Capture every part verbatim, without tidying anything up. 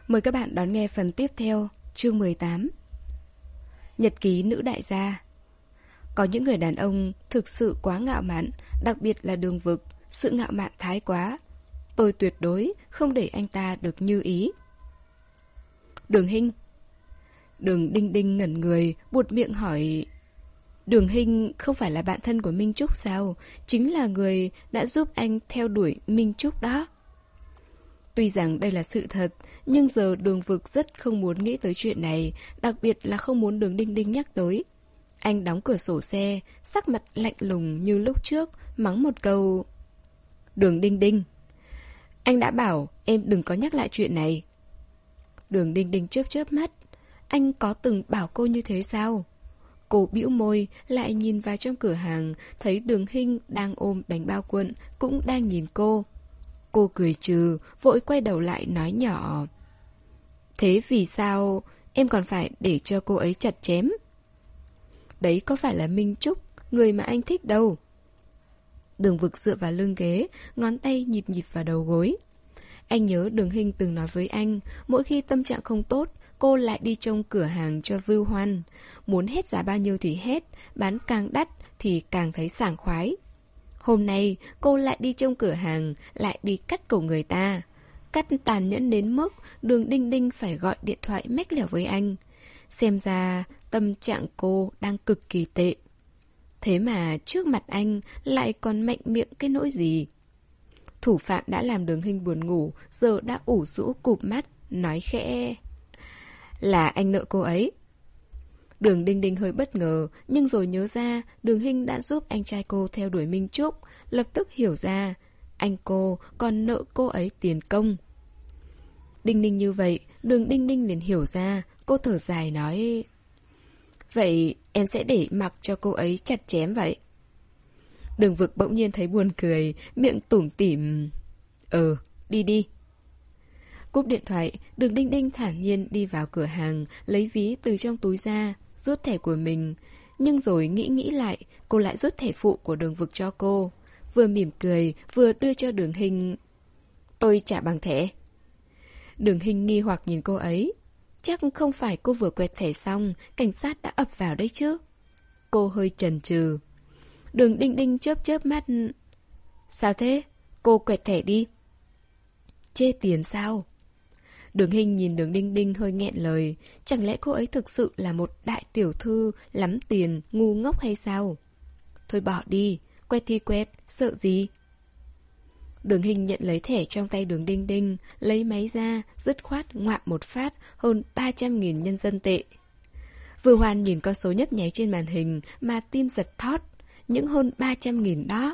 Mời các bạn đón nghe phần tiếp theo, chương mười tám. Nhật ký nữ đại gia. Có những người đàn ông thực sự quá ngạo mạn, đặc biệt là Đường Vực, sự ngạo mạn thái quá. Tôi tuyệt đối không để anh ta được như ý. Đường Hinh. Đường Đinh Đinh ngẩn người, buột miệng hỏi: Đường Hinh không phải là bạn thân của Minh Trúc sao? Chính là người đã giúp anh theo đuổi Minh Trúc đó. Tuy rằng đây là sự thật, nhưng giờ Đường Vực rất không muốn nghĩ tới chuyện này, đặc biệt là không muốn Đường Đinh Đinh nhắc tới. Anh đóng cửa sổ xe, sắc mặt lạnh lùng như lúc trước, mắng một câu: Đường Đinh Đinh, anh đã bảo em đừng có nhắc lại chuyện này. Đường Đinh Đinh chớp chớp mắt. Anh có từng bảo cô như thế sao? Cô bĩu môi, lại nhìn vào trong cửa hàng, thấy Đường Hinh đang ôm bánh bao cuộn, cũng đang nhìn cô. Cô cười trừ, vội quay đầu lại nói nhỏ: Thế vì sao em còn phải để cho cô ấy chặt chém? Đấy có phải là Minh Trúc, người mà anh thích đâu. Đường Vực dựa vào lưng ghế, ngón tay nhịp nhịp vào đầu gối. Anh nhớ Đường Hinh từng nói với anh, mỗi khi tâm trạng không tốt, cô lại đi trông cửa hàng cho Vưu Hoan. Muốn hết giá bao nhiêu thì hết, bán càng đắt thì càng thấy sảng khoái. Hôm nay cô lại đi trông cửa hàng, lại đi cắt cổ người ta. Cắt tàn nhẫn đến mức Đường Đinh Đinh phải gọi điện thoại mách lẻo với anh. Xem ra tâm trạng cô đang cực kỳ tệ. Thế mà trước mặt anh lại còn mạnh miệng cái nỗi gì? Thủ phạm đã làm Đường Hinh buồn ngủ, giờ đã ủ rũ cụp mắt, nói khẽ: Là anh nợ cô ấy. Đường Đinh Đinh hơi bất ngờ, nhưng rồi nhớ ra Đường Hinh đã giúp anh trai cô theo đuổi Minh Trúc, lập tức hiểu ra anh cô còn nợ cô ấy tiền công. Đinh Đinh như vậy, Đường Đinh Đinh liền hiểu ra. Cô thở dài nói: Vậy em sẽ để mặc cho cô ấy chặt chém vậy. Đường Vực bỗng nhiên thấy buồn cười, miệng tủm tỉm: Ừ, đi đi. Cúp điện thoại, Đường Đinh Đinh thản nhiên đi vào cửa hàng, lấy ví từ trong túi ra, rút thẻ của mình. Nhưng rồi nghĩ nghĩ lại, cô lại rút thẻ phụ của Đường Vực cho cô. Vừa mỉm cười, vừa đưa cho Đường Hinh: Tôi trả bằng thẻ. Đường Hinh nghi hoặc nhìn cô ấy. Chắc không phải cô vừa quẹt thẻ xong, cảnh sát đã ập vào đấy chứ. Cô hơi chần chừ. Đường Đinh Đinh chớp chớp mắt: Sao thế? Cô quẹt thẻ đi. Chê tiền sao? Đường Hinh nhìn Đường Đinh Đinh hơi nghẹn lời. Chẳng lẽ cô ấy thực sự là một đại tiểu thư lắm tiền, ngu ngốc hay sao? Thôi bỏ đi, quẹt thì quẹt, sợ gì? Đường Hinh nhận lấy thẻ trong tay Đường Đinh Đinh, lấy máy ra, dứt khoát ngoạm một phát hơn ba trăm nghìn nhân dân tệ. Vừa Hoan nhìn con số nhấp nháy trên màn hình mà tim giật thót, những hơn ba trăm nghìn đó.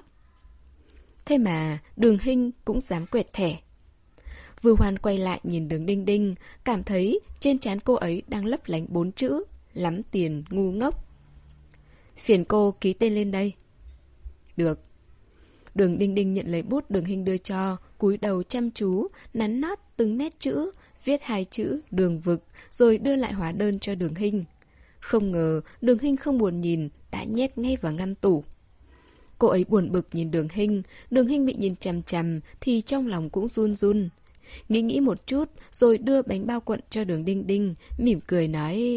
Thế mà Đường Hinh cũng dám quẹt thẻ. Vừa Hoan quay lại nhìn Đường Đinh Đinh, cảm thấy trên trán cô ấy đang lấp lánh bốn chữ: lắm tiền, ngu ngốc. Phiền cô ký tên lên đây. Được. Đường Đinh Đinh nhận lấy bút Đường Hinh đưa cho, cúi đầu chăm chú, nắn nót từng nét chữ, viết hai chữ Đường Vực, rồi đưa lại hóa đơn cho Đường Hinh. Không ngờ Đường Hinh không buồn nhìn, đã nhét ngay vào ngăn tủ. Cô ấy buồn bực nhìn Đường Hinh, Đường Hinh bị nhìn chằm chằm thì trong lòng cũng run run. Nghĩ nghĩ một chút, rồi đưa bánh bao cuộn cho Đường Đinh Đinh, mỉm cười nói: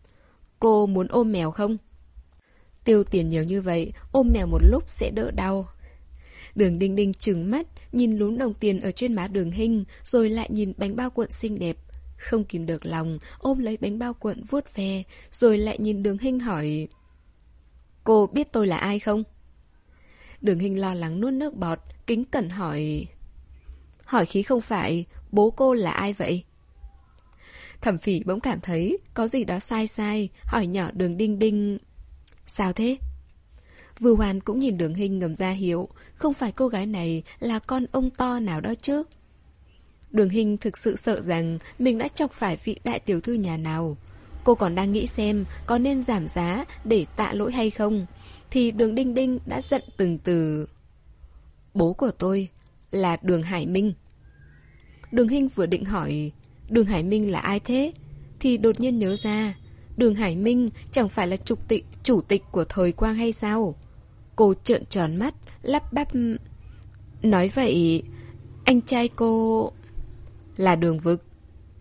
Cô muốn ôm mèo không? Tiêu tiền nhiều như vậy, ôm mèo một lúc sẽ đỡ đau. Đường Đinh Đinh trừng mắt, nhìn lúm đồng tiền ở trên má Đường Hinh, rồi lại nhìn bánh bao cuộn xinh đẹp. Không kìm được lòng, ôm lấy bánh bao cuộn vuốt ve, rồi lại nhìn Đường Hinh hỏi: Cô biết tôi là ai không? Đường Hinh lo lắng nuốt nước bọt, kính cẩn hỏi: Hỏi khí không phải, bố cô là ai vậy? Thẩm Phỉ bỗng cảm thấy có gì đó sai sai, hỏi nhỏ Đường Đinh Đinh: Sao thế? Vừa Hoàn cũng nhìn Đường Hinh ngầm ra hiệu, không phải cô gái này là con ông to nào đó chứ. Đường Hinh thực sự sợ rằng mình đã chọc phải vị đại tiểu thư nhà nào. Cô còn đang nghĩ xem có nên giảm giá để tạ lỗi hay không, thì Đường Đinh Đinh đã giận từng từ: Bố của tôi là Đường Hải Minh. Đường Hinh vừa định hỏi Đường Hải Minh là ai thế, thì đột nhiên nhớ ra Đường Hải Minh chẳng phải là chủ tịch, chủ tịch của thời Quang hay sao? Cô trợn tròn mắt, lắp bắp: Nói vậy, anh trai cô là Đường Vực.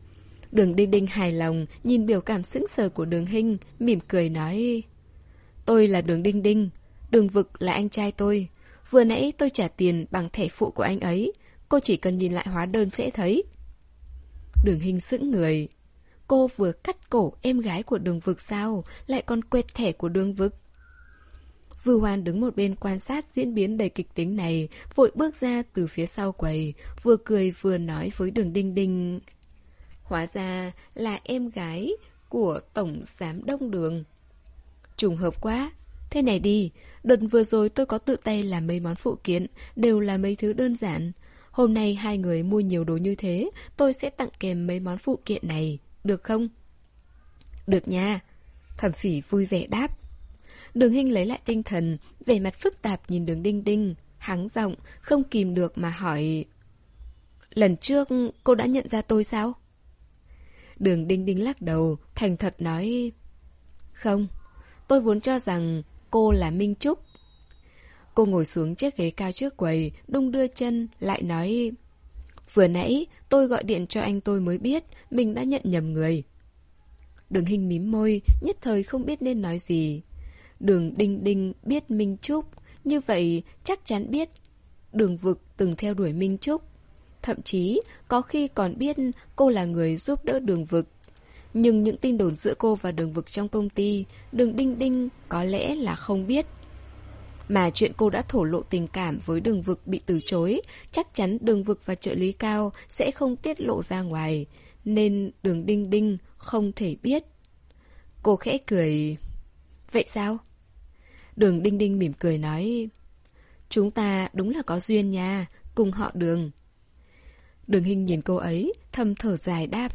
Đường Đinh Đinh hài lòng nhìn biểu cảm sững sờ của Đường Hinh, mỉm cười nói: Tôi là Đường Đinh Đinh, Đường Vực là anh trai tôi. Vừa nãy tôi trả tiền bằng thẻ phụ của anh ấy, cô chỉ cần nhìn lại hóa đơn sẽ thấy. Đường Hinh sững người. Cô vừa cắt cổ em gái của Đường Vực sao, lại còn quẹt thẻ của Đường Vực. Vưu Hoan đứng một bên quan sát diễn biến đầy kịch tính này, vội bước ra từ phía sau quầy, vừa cười vừa nói với Đường Đinh Đinh: Hóa ra là em gái của Tổng Giám đốc Đường. Trùng hợp quá. Thế này đi, đợt vừa rồi tôi có tự tay làm mấy món phụ kiện, đều là mấy thứ đơn giản. Hôm nay hai người mua nhiều đồ như thế, tôi sẽ tặng kèm mấy món phụ kiện này, được không? Được nha. Thẩm Phỉ vui vẻ đáp. Đường Hinh lấy lại tinh thần, vẻ mặt phức tạp nhìn Đường Đinh Đinh, hắng giọng, không kìm được mà hỏi: Lần trước cô đã nhận ra tôi sao? Đường Đinh Đinh lắc đầu, thành thật nói: Không, tôi vốn cho rằng cô là Minh Trúc. Cô ngồi xuống chiếc ghế cao trước quầy, đung đưa chân, lại nói: Vừa nãy tôi gọi điện cho anh tôi mới biết mình đã nhận nhầm người. Đường Hinh mím môi, nhất thời không biết nên nói gì. Đường Đinh Đinh biết Minh Trúc, như vậy chắc chắn biết Đường Vực từng theo đuổi Minh Trúc. Thậm chí có khi còn biết cô là người giúp đỡ Đường Vực. Nhưng những tin đồn giữa cô và Đường Vực trong công ty, Đường Đinh Đinh có lẽ là không biết. Mà chuyện cô đã thổ lộ tình cảm với Đường Vực bị từ chối, chắc chắn Đường Vực và trợ lý Cao sẽ không tiết lộ ra ngoài, nên Đường Đinh Đinh không thể biết. Cô khẽ cười: Vậy sao? Đường Đinh Đinh mỉm cười nói: Chúng ta đúng là có duyên nha, cùng họ Đường. Đường Hinh nhìn cô ấy, thầm thở dài đáp: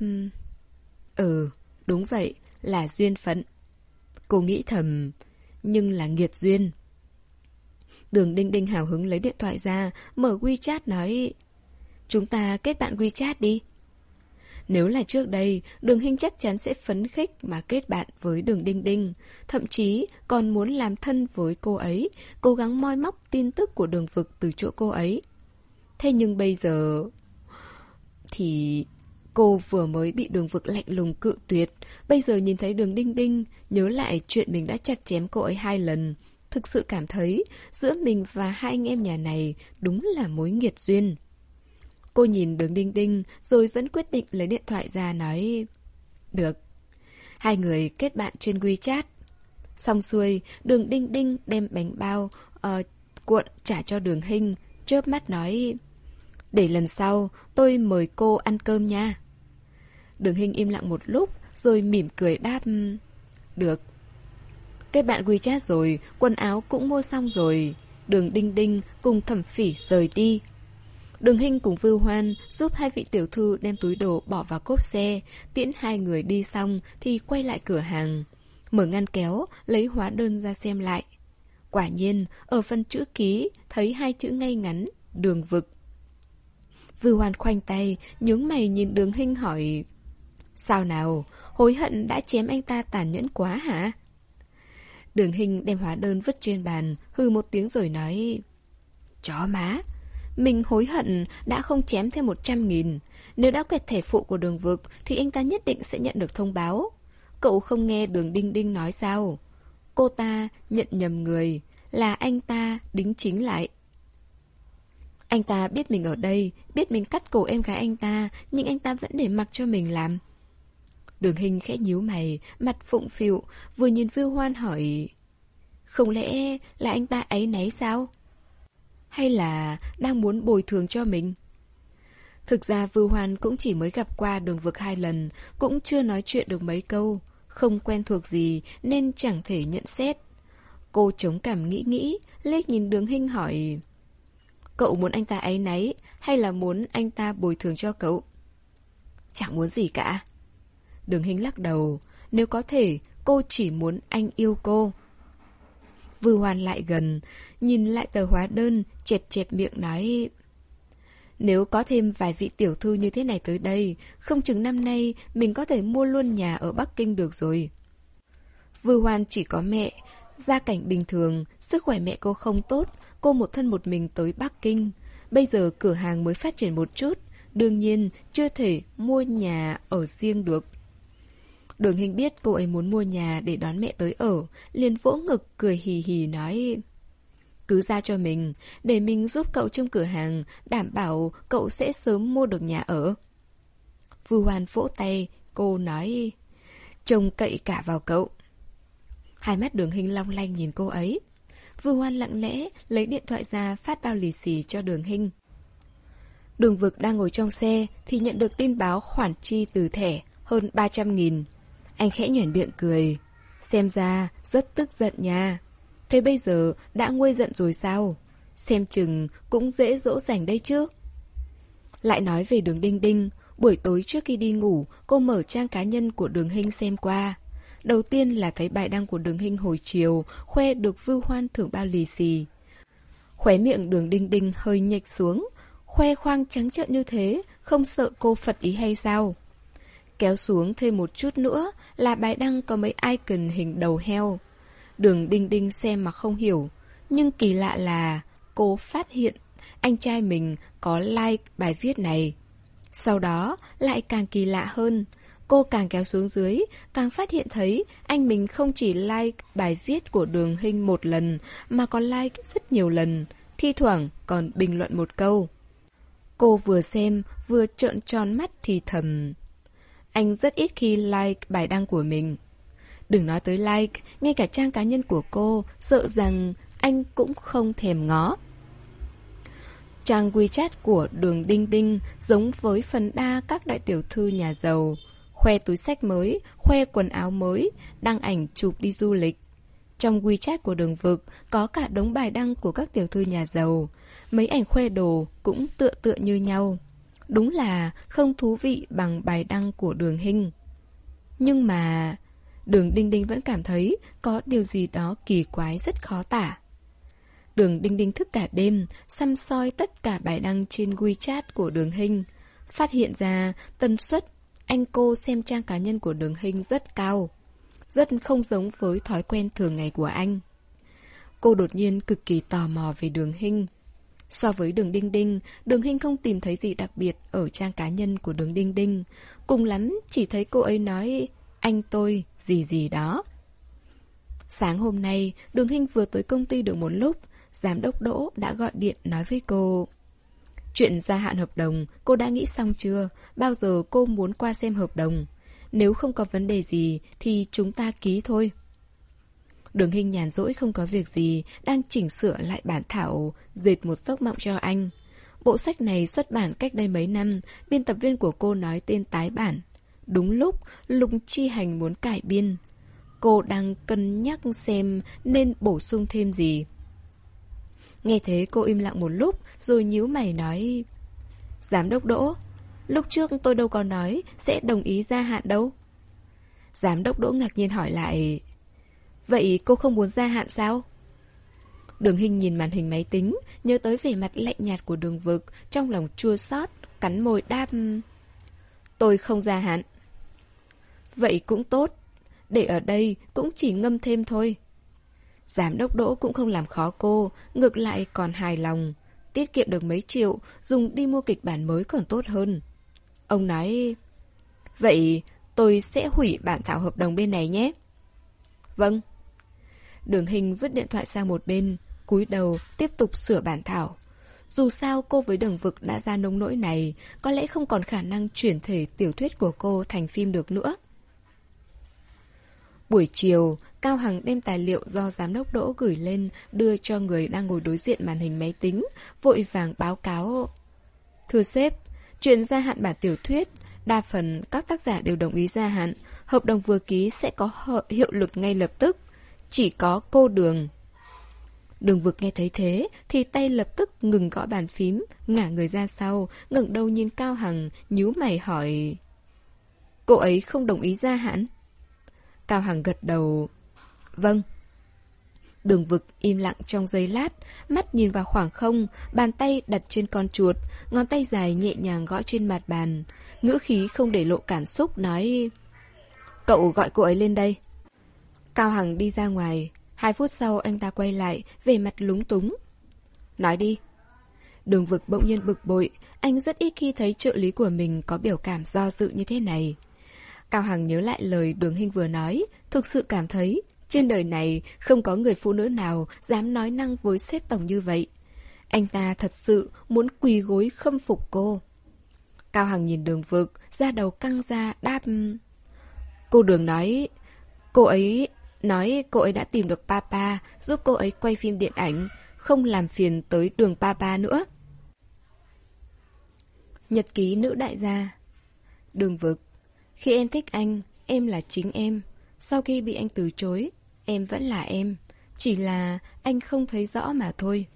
Ừ, đúng vậy, là duyên phận. Cô nghĩ thầm, nhưng là nghiệt duyên. Đường Đinh Đinh hào hứng lấy điện thoại ra, mở WeChat nói: Chúng ta kết bạn WeChat đi. Nếu là trước đây, Đường Hinh chắc chắn sẽ phấn khích mà kết bạn với Đường Đinh Đinh, thậm chí còn muốn làm thân với cô ấy, cố gắng moi móc tin tức của Đường Vực từ chỗ cô ấy. Thế nhưng bây giờ... Thì... Cô vừa mới bị Đường Vực lạnh lùng cự tuyệt, bây giờ nhìn thấy Đường Đinh Đinh, nhớ lại chuyện mình đã chặt chém cô ấy hai lần, thực sự cảm thấy giữa mình và hai anh em nhà này đúng là mối nghiệt duyên. Cô nhìn Đường Đinh Đinh rồi vẫn quyết định lấy điện thoại ra nói: Được. Hai người kết bạn trên WeChat. Xong xuôi, Đường Đinh Đinh đem bánh bao uh, cuộn trả cho Đường Hinh, chớp mắt nói: Để lần sau tôi mời cô ăn cơm nha. Đường Hinh im lặng một lúc rồi mỉm cười đáp: Được. Kết bạn WeChat rồi, quần áo cũng mua xong rồi. Đường Đinh Đinh cùng Thẩm Phỉ rời đi. Đường Hinh cùng Vưu Hoan giúp hai vị tiểu thư đem túi đồ bỏ vào cốp xe, tiễn hai người đi xong thì quay lại cửa hàng. Mở ngăn kéo, lấy hóa đơn ra xem lại. Quả nhiên, ở phần chữ ký, thấy hai chữ ngay ngắn, Đường Vực. Vưu Hoan khoanh tay, nhướng mày nhìn Đường Hinh hỏi: Sao nào, hối hận đã chém anh ta tàn nhẫn quá hả? Đường Hinh đem hóa đơn vứt trên bàn, hừ một tiếng rồi nói: Chó má, mình hối hận đã không chém thêm một trăm nghìn. Nếu đã quẹt thẻ phụ của Đường Vực thì anh ta nhất định sẽ nhận được thông báo. Cậu không nghe Đường Đinh Đinh nói sao? Cô ta nhận nhầm người, là anh ta đính chính lại. Anh ta biết mình ở đây, biết mình cắt cổ em gái anh ta, nhưng anh ta vẫn để mặc cho mình làm. Đường Hinh khẽ nhíu mày, mặt phụng phịu, vừa nhìn Vưu Hoan hỏi: Không lẽ là anh ta áy náy sao? Hay là đang muốn bồi thường cho mình? Thực ra Vưu Hoan cũng chỉ mới gặp qua Đường Vực hai lần, cũng chưa nói chuyện được mấy câu, không quen thuộc gì nên chẳng thể nhận xét. Cô chống cằm nghĩ nghĩ, liếc nhìn Đường Hinh hỏi: Cậu muốn anh ta áy náy hay là muốn anh ta bồi thường cho cậu? Chẳng muốn gì cả. Đường Hinh lắc đầu, nếu có thể, cô chỉ muốn anh yêu cô. Vưu Hoan lại gần, nhìn lại tờ hóa đơn, chẹp chẹp miệng nói: Nếu có thêm vài vị tiểu thư như thế này tới đây, không chừng năm nay mình có thể mua luôn nhà ở Bắc Kinh được rồi. Vưu Hoan chỉ có mẹ, gia cảnh bình thường, sức khỏe mẹ cô không tốt, cô một thân một mình tới Bắc Kinh. Bây giờ cửa hàng mới phát triển một chút, đương nhiên chưa thể mua nhà ở riêng được. Đường Hinh biết cô ấy muốn mua nhà để đón mẹ tới ở, liền vỗ ngực cười hì hì nói: cứ ra cho mình, để mình giúp cậu trông cửa hàng, đảm bảo cậu sẽ sớm mua được nhà ở. Vu Hoan vỗ tay, cô nói: trông cậy cả vào cậu. Hai mắt Đường Hinh long lanh nhìn cô ấy. Vu Hoan lặng lẽ lấy điện thoại ra phát bao lì xì cho Đường Hinh. Đường Vực đang ngồi trong xe thì nhận được tin báo khoản chi từ thẻ hơn ba trăm nghìn. Anh khẽ nhoẻn miệng cười. Xem ra rất tức giận nha. Thế bây giờ đã nguôi giận rồi sao? Xem chừng cũng dễ dỗ dành đây chứ. Lại nói về Đường Đinh Đinh. Buổi tối trước khi đi ngủ, cô mở trang cá nhân của Đường Hinh xem qua. Đầu tiên là thấy bài đăng của Đường Hinh hồi chiều, khoe được Vu Hoan thưởng bao lì xì. Khóe miệng Đường Đinh Đinh hơi nhếch xuống. Khoe khoang trắng trợn như thế, không sợ cô phật ý hay sao? Kéo xuống thêm một chút nữa là bài đăng có mấy icon hình đầu heo. Đường Đinh Đinh xem mà không hiểu. Nhưng kỳ lạ là cô phát hiện anh trai mình có like bài viết này. Sau đó lại càng kỳ lạ hơn. Cô càng kéo xuống dưới, càng phát hiện thấy anh mình không chỉ like bài viết của Đường Hinh một lần, mà còn like rất nhiều lần, thi thoảng còn bình luận một câu. Cô vừa xem, vừa trợn tròn mắt thì thầm: anh rất ít khi like bài đăng của mình. Đừng nói tới like, ngay cả trang cá nhân của cô, sợ rằng anh cũng không thèm ngó. Trang WeChat của Đường Đinh Đinh giống với phần đa các đại tiểu thư nhà giàu. Khoe túi xách mới, khoe quần áo mới, đăng ảnh chụp đi du lịch. Trong WeChat của Đường Vực có cả đống bài đăng của các tiểu thư nhà giàu. Mấy ảnh khoe đồ cũng tựa tựa như nhau. Đúng là không thú vị bằng bài đăng của Đường Hinh. Nhưng mà Đường Đinh Đinh vẫn cảm thấy có điều gì đó kỳ quái rất khó tả. Đường Đinh Đinh thức cả đêm, săm soi tất cả bài đăng trên WeChat của Đường Hinh. Phát hiện ra tần suất anh cô xem trang cá nhân của Đường Hinh rất cao. Rất không giống với thói quen thường ngày của anh. Cô đột nhiên cực kỳ tò mò về Đường Hinh. So với Đường Đinh Đinh, Đường Hinh không tìm thấy gì đặc biệt ở trang cá nhân của Đường Đinh Đinh. Cùng lắm chỉ thấy cô ấy nói anh tôi gì gì đó. Sáng hôm nay, Đường Hinh vừa tới công ty được một lúc, giám đốc Đỗ đã gọi điện nói với cô: chuyện gia hạn hợp đồng, cô đã nghĩ xong chưa? Bao giờ cô muốn qua xem hợp đồng? Nếu không có vấn đề gì thì chúng ta ký thôi. Đường Hinh nhàn rỗi không có việc gì, đang chỉnh sửa lại bản thảo, dệt một giấc mộng cho anh. Bộ sách này xuất bản cách đây mấy năm, biên tập viên của cô nói tên tái bản. Đúng lúc, Lục Chi Hành muốn cải biên. Cô đang cân nhắc xem nên bổ sung thêm gì. Nghe thế cô im lặng một lúc, rồi nhíu mày nói: giám đốc Đỗ, lúc trước tôi đâu có nói sẽ đồng ý gia hạn đâu. Giám đốc Đỗ ngạc nhiên hỏi lại: vậy cô không muốn gia hạn sao? Đường Hinh nhìn màn hình máy tính, nhớ tới vẻ mặt lạnh nhạt của Đường Vực, trong lòng chua xót, cắn môi đáp: tôi không gia hạn. Vậy cũng tốt, để ở đây cũng chỉ ngâm thêm thôi. Giám đốc Đỗ cũng không làm khó cô, ngược lại còn hài lòng. Tiết kiệm được mấy triệu, dùng đi mua kịch bản mới còn tốt hơn. Ông nói: vậy tôi sẽ hủy bản thảo hợp đồng bên này nhé. Vâng. Đường Hinh vứt điện thoại sang một bên, cúi đầu tiếp tục sửa bản thảo. Dù sao cô với Đường Vực đã ra nông nỗi này, có lẽ không còn khả năng chuyển thể tiểu thuyết của cô thành phim được nữa. Buổi chiều, Cao Hằng đem tài liệu do giám đốc Đỗ gửi lên đưa cho người đang ngồi đối diện màn hình máy tính, vội vàng báo cáo: thưa sếp, chuyện gia hạn bản tiểu thuyết, đa phần các tác giả đều đồng ý gia hạn, hợp đồng vừa ký sẽ có hiệu lực ngay lập tức, chỉ có cô Đường. Đường Vực nghe thấy thế thì tay lập tức ngừng gõ bàn phím, ngả người ra sau, ngẩng đầu nhìn Cao Hằng, nhíu mày hỏi: cô ấy không đồng ý gia hạn? Cao Hằng gật đầu: vâng. Đường Vực im lặng trong giây lát, mắt nhìn vào khoảng không, bàn tay đặt trên con chuột, ngón tay dài nhẹ nhàng gõ trên mặt bàn. Ngữ khí không để lộ cảm xúc nói: cậu gọi cô ấy lên đây. Cao Hằng đi ra ngoài. Hai phút sau anh ta quay lại, vẻ mặt lúng túng. Nói đi. Đường Vực bỗng nhiên bực bội, anh rất ít khi thấy trợ lý của mình có biểu cảm do dự như thế này. Cao Hằng nhớ lại lời Đường Hinh vừa nói, thực sự cảm thấy trên đời này không có người phụ nữ nào dám nói năng với sếp tổng như vậy. Anh ta thật sự muốn quỳ gối khâm phục cô. Cao Hằng nhìn Đường Vực, da đầu căng ra đáp. Cô Đường nói, cô ấy nói cô ấy đã tìm được Papa, giúp cô ấy quay phim điện ảnh, không làm phiền tới Đường Papa nữa. Nhật ký nữ đại gia. Đường Vực, khi em thích anh, em là chính em. Sau khi bị anh từ chối, em vẫn là em. Chỉ là anh không thấy rõ mà thôi.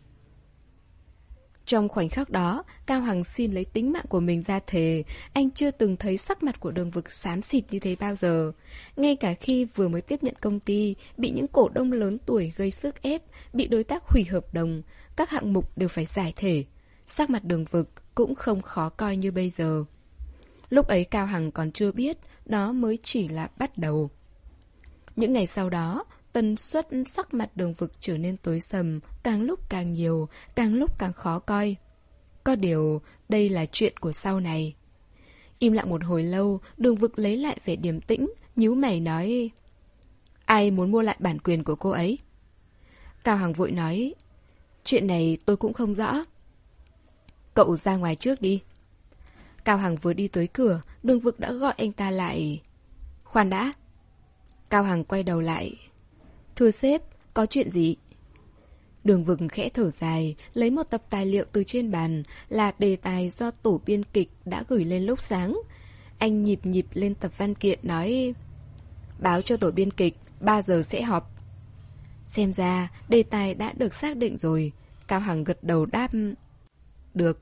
Trong khoảnh khắc đó, Cao Hằng xin lấy tính mạng của mình ra thề. Anh chưa từng thấy sắc mặt của Đường Vực xám xịt như thế bao giờ. Ngay cả khi vừa mới tiếp nhận công ty, bị những cổ đông lớn tuổi gây sức ép, bị đối tác hủy hợp đồng, các hạng mục đều phải giải thể. Sắc mặt Đường Vực cũng không khó coi như bây giờ. Lúc ấy Cao Hằng còn chưa biết, đó mới chỉ là bắt đầu. Những ngày sau đó, tần suất sắc mặt Đường Vực trở nên tối sầm, càng lúc càng nhiều, càng lúc càng khó coi. Có điều, đây là chuyện của sau này. Im lặng một hồi lâu, Đường Vực lấy lại vẻ điềm tĩnh, nhíu mày nói: Ai muốn mua lại bản quyền của cô ấy? Cao Hằng vội nói: Chuyện này tôi cũng không rõ. Cậu ra ngoài trước đi. Cao Hằng vừa đi tới cửa, Đường Vực đã gọi anh ta lại. Khoan đã. Cao Hằng quay đầu lại. Thưa sếp, có chuyện gì? Đường Vực khẽ thở dài, lấy một tập tài liệu từ trên bàn, là đề tài do tổ biên kịch đã gửi lên lúc sáng. Anh nhịp nhịp lên tập văn kiện nói: Báo cho tổ biên kịch, ba giờ sẽ họp. Xem ra, đề tài đã được xác định rồi. Cao Hằng gật đầu đáp: Được.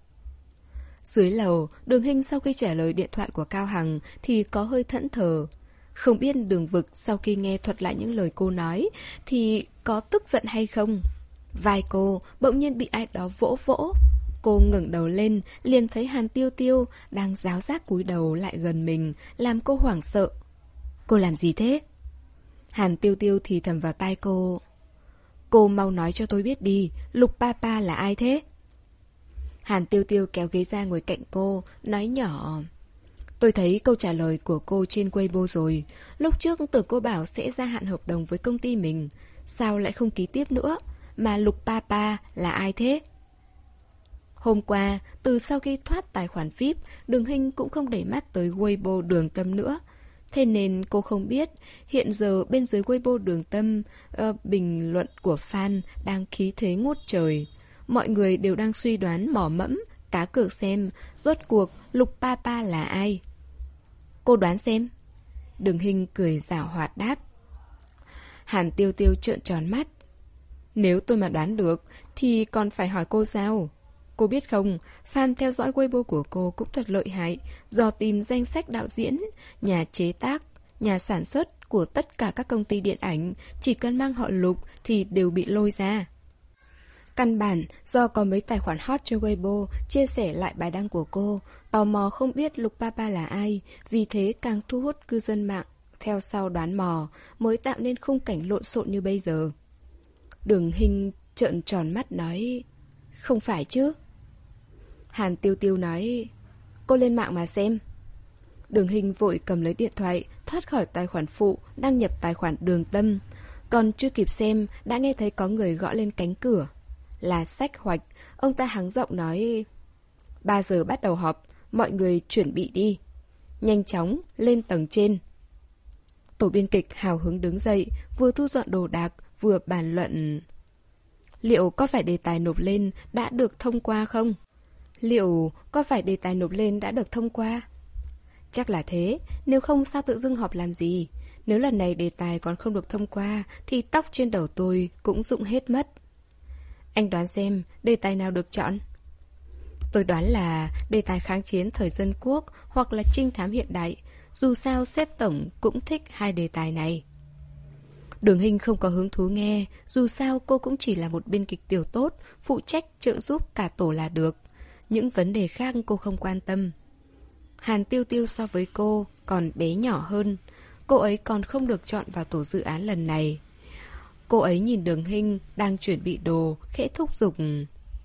Dưới lầu, Đường Hinh sau khi trả lời điện thoại của Cao Hằng thì có hơi thẫn thờ. Không biết Đường Vực sau khi nghe thuật lại những lời cô nói thì có tức giận hay không. Vai cô bỗng nhiên bị ai đó vỗ vỗ. Cô ngẩng đầu lên, liền thấy Hàn Tiêu Tiêu đang ráo rác cúi đầu lại gần mình, làm cô hoảng sợ. Cô làm gì thế? Hàn Tiêu Tiêu thì thầm vào tai cô: Cô mau nói cho tôi biết đi, Lục Papa là ai thế? Hàn Tiêu Tiêu kéo ghế ra ngồi cạnh cô, nói nhỏ: Tôi thấy câu trả lời của cô trên Weibo rồi. Lúc trước tưởng cô bảo sẽ gia hạn hợp đồng với công ty mình, sao lại không ký tiếp nữa? Mà Lục Papa là ai thế? Hôm qua, từ sau khi thoát tài khoản víp, Đường Hinh cũng không để mắt tới Weibo Đường Tâm nữa. Thế nên cô không biết, hiện giờ bên dưới Weibo Đường Tâm, uh, bình luận của fan đang khí thế ngút trời. Mọi người đều đang suy đoán mò mẫm, cá cược xem, rốt cuộc Lục Papa là ai. Cô đoán xem. Đường Hinh cười giảo hoạt đáp. Hàn Tiêu Tiêu trợn tròn mắt. Nếu tôi mà đoán được, thì còn phải hỏi cô sao? Cô biết không, fan theo dõi Weibo của cô cũng thật lợi hại, dò tìm danh sách đạo diễn, nhà chế tác, nhà sản xuất của tất cả các công ty điện ảnh, chỉ cần mang họ Lục thì đều bị lôi ra. Căn bản, do có mấy tài khoản hot trên Weibo chia sẻ lại bài đăng của cô, tò mò không biết Lục Papa là ai, vì thế càng thu hút cư dân mạng theo sau đoán mò, mới tạo nên khung cảnh lộn xộn như bây giờ. Đường Hinh trợn tròn mắt nói: Không phải chứ? Hàn Tiêu Tiêu nói: Cô lên mạng mà xem. Đường Hinh vội cầm lấy điện thoại, thoát khỏi tài khoản phụ, đăng nhập tài khoản Đường Tâm. Còn chưa kịp xem, đã nghe thấy có người gõ lên cánh cửa. Là Sách Hoạch. Ông ta hắng giọng nói: Ba giờ bắt đầu họp, mọi người chuẩn bị đi. Nhanh chóng, lên tầng trên. Tổ biên kịch hào hứng đứng dậy, vừa thu dọn đồ đạc, vừa bàn luận. Liệu có phải đề tài nộp lên đã được thông qua không? Liệu có phải đề tài nộp lên đã được thông qua? Chắc là thế, nếu không sao tự dưng họp làm gì? Nếu lần này đề tài còn không được thông qua thì tóc trên đầu tôi cũng rụng hết mất. Anh đoán xem đề tài nào được chọn? Tôi đoán là đề tài kháng chiến thời dân quốc hoặc là trinh thám hiện đại. Dù sao sếp tổng cũng thích hai đề tài này. Đường Hinh không có hứng thú nghe. Dù sao cô cũng chỉ là một biên kịch tiểu tốt, phụ trách trợ giúp cả tổ là được. Những vấn đề khác cô không quan tâm. Hàn Tiêu Tiêu so với cô còn bé nhỏ hơn. Cô ấy còn không được chọn vào tổ dự án lần này. Cô ấy nhìn Đường Hinh đang chuẩn bị đồ, khẽ thúc giục.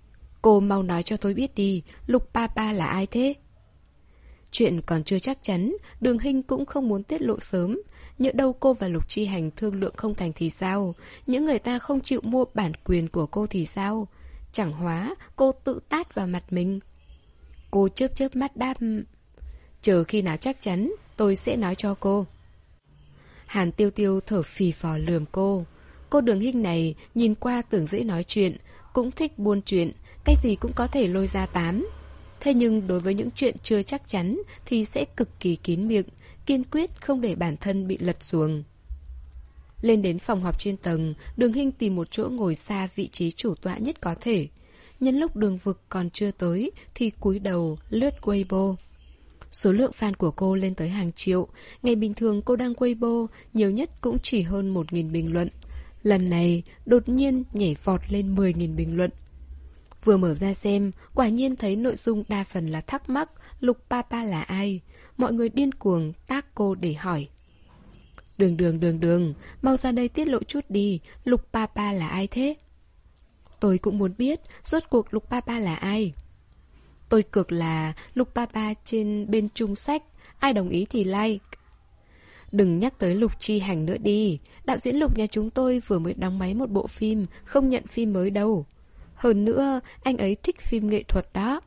Cô mau nói cho tôi biết đi, Lục Papa là ai thế? Chuyện còn chưa chắc chắn, Đường Hinh cũng không muốn tiết lộ sớm. Nhỡ đâu cô và Lục Chi Hành thương lượng không thành thì sao? Những người ta không chịu mua bản quyền của cô thì sao? Chẳng hóa cô tự tát vào mặt mình. Cô chớp chớp mắt đáp: chờ khi nào chắc chắn tôi sẽ nói cho cô. Hàn Tiêu Tiêu thở phì phò lườm cô. Cô Đường Hinh này nhìn qua tưởng dễ nói chuyện, cũng thích buôn chuyện, cái gì cũng có thể lôi ra tám. Thế nhưng đối với những chuyện chưa chắc chắn thì sẽ cực kỳ kín miệng, kiên quyết không để bản thân bị lật xuồng. Lên đến phòng họp trên tầng, Đường Hinh tìm một chỗ ngồi xa vị trí chủ tọa nhất có thể. Nhân lúc Đường Vực còn chưa tới thì cúi đầu lướt Weibo. Số lượng fan của cô lên tới hàng triệu. Ngày bình thường cô đăng Weibo nhiều nhất cũng chỉ hơn một nghìn bình luận. Lần này đột nhiên nhảy vọt lên mười nghìn bình luận. Vừa mở ra xem, quả nhiên thấy nội dung đa phần là thắc mắc Lục Papa là ai. Mọi người điên cuồng tag cô để hỏi. Đường đường đường đường, mau ra đây tiết lộ chút đi, Lục Papa là ai thế? Tôi cũng muốn biết, rốt cuộc Lục Papa là ai? Tôi cược là Lục Papa trên bên chung sách, ai đồng ý thì like. Đừng nhắc tới Lục Chi Hành nữa đi, đạo diễn Lục nhà chúng tôi vừa mới đóng máy một bộ phim, không nhận phim mới đâu. Hơn nữa, anh ấy thích phim nghệ thuật đó.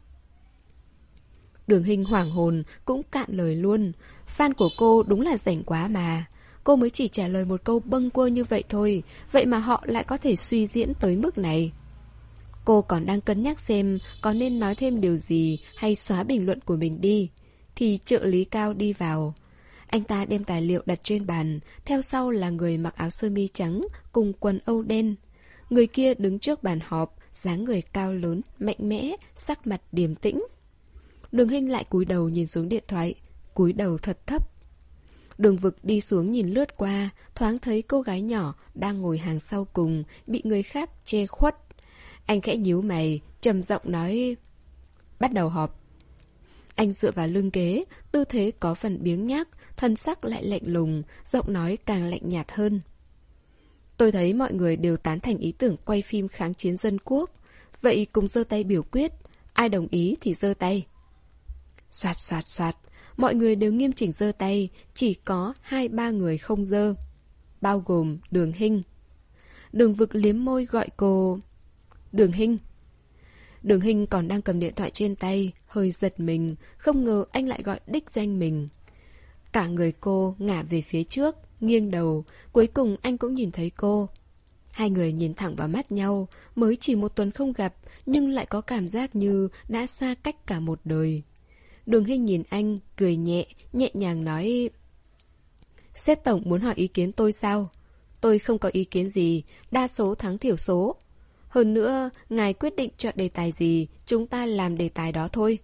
Đường Hinh hoảng hồn, cũng cạn lời luôn. Fan của cô đúng là rảnh quá mà. Cô mới chỉ trả lời một câu bâng quơ như vậy thôi, vậy mà họ lại có thể suy diễn tới mức này. Cô còn đang cân nhắc xem có nên nói thêm điều gì hay xóa bình luận của mình đi. Thì trợ lý Cao đi vào. Anh ta đem tài liệu đặt trên bàn, theo sau là người mặc áo sơ mi trắng cùng quần âu đen. Người kia đứng trước bàn họp, dáng người cao lớn, mạnh mẽ, sắc mặt điềm tĩnh. Đường Hinh lại cúi đầu nhìn xuống điện thoại, cúi đầu thật thấp. Đường Vực đi xuống nhìn lướt qua, thoáng thấy cô gái nhỏ đang ngồi hàng sau cùng, bị người khác che khuất. Anh khẽ nhíu mày, trầm giọng nói: bắt đầu họp. Anh dựa vào lưng ghế, tư thế có phần biếng nhác, thân sắc lại lạnh lùng, giọng nói càng lạnh nhạt hơn. Tôi thấy mọi người đều tán thành ý tưởng quay phim kháng chiến dân quốc. Vậy cùng giơ tay biểu quyết, ai đồng ý thì giơ tay. Soạt soạt soạt, mọi người đều nghiêm chỉnh giơ tay, chỉ có hai ba người không giơ, bao gồm Đường Hinh. Đường Vực liếm môi gọi cô Đường Hinh. Đường Hinh còn đang cầm điện thoại trên tay, hơi giật mình, không ngờ anh lại gọi đích danh mình. Cả người cô ngả về phía trước, nghiêng đầu, cuối cùng anh cũng nhìn thấy cô. Hai người nhìn thẳng vào mắt nhau, mới chỉ một tuần không gặp, nhưng lại có cảm giác như đã xa cách cả một đời. Đường Hinh nhìn anh, cười nhẹ, nhẹ nhàng nói: Sếp tổng muốn hỏi ý kiến tôi sao? Tôi không có ý kiến gì, đa số thắng thiểu số. Hơn nữa, ngài quyết định chọn đề tài gì, chúng ta làm đề tài đó thôi.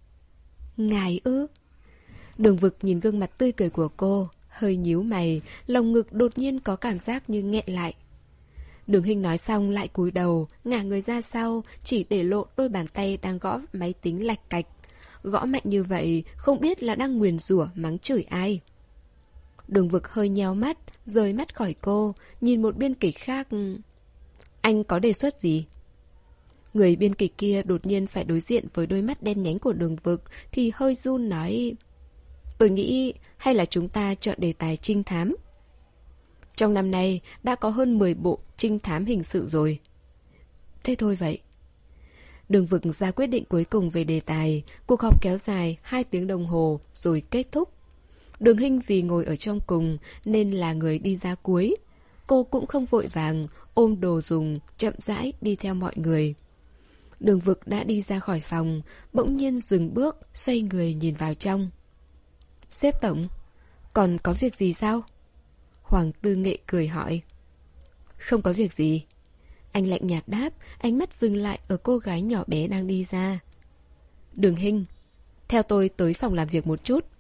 Ngài ư? Đường Vực nhìn gương mặt tươi cười của cô, hơi nhíu mày, lồng ngực đột nhiên có cảm giác như nghẹn lại. Đường Hinh nói xong lại cúi đầu, ngả người ra sau, chỉ để lộ đôi bàn tay đang gõ máy tính lạch cạch. Gõ mạnh như vậy, không biết là đang nguyền rủa mắng chửi ai. Đường Vực hơi nheo mắt, rời mắt khỏi cô, nhìn một biên kịch khác. Anh có đề xuất gì? Người biên kịch kia đột nhiên phải đối diện với đôi mắt đen nhánh của Đường Vực thì hơi run nói: Tôi nghĩ hay là chúng ta chọn đề tài trinh thám. Trong năm nay đã có hơn mười bộ trinh thám hình sự rồi. Thế thôi vậy. Đường Vực ra quyết định cuối cùng về đề tài. Cuộc họp kéo dài hai tiếng đồng hồ rồi kết thúc. Đường Hinh vì ngồi ở trong cùng nên là người đi ra cuối. Cô cũng không vội vàng, ôm đồ dùng, chậm rãi đi theo mọi người. Đường Vực đã đi ra khỏi phòng, bỗng nhiên dừng bước, xoay người nhìn vào trong. Sếp tổng, còn có việc gì sao? Hoàng Tư Nghệ cười hỏi. Không có việc gì. Anh lạnh nhạt đáp, ánh mắt dừng lại ở cô gái nhỏ bé đang đi ra. Đường Hinh, theo tôi tới phòng làm việc một chút.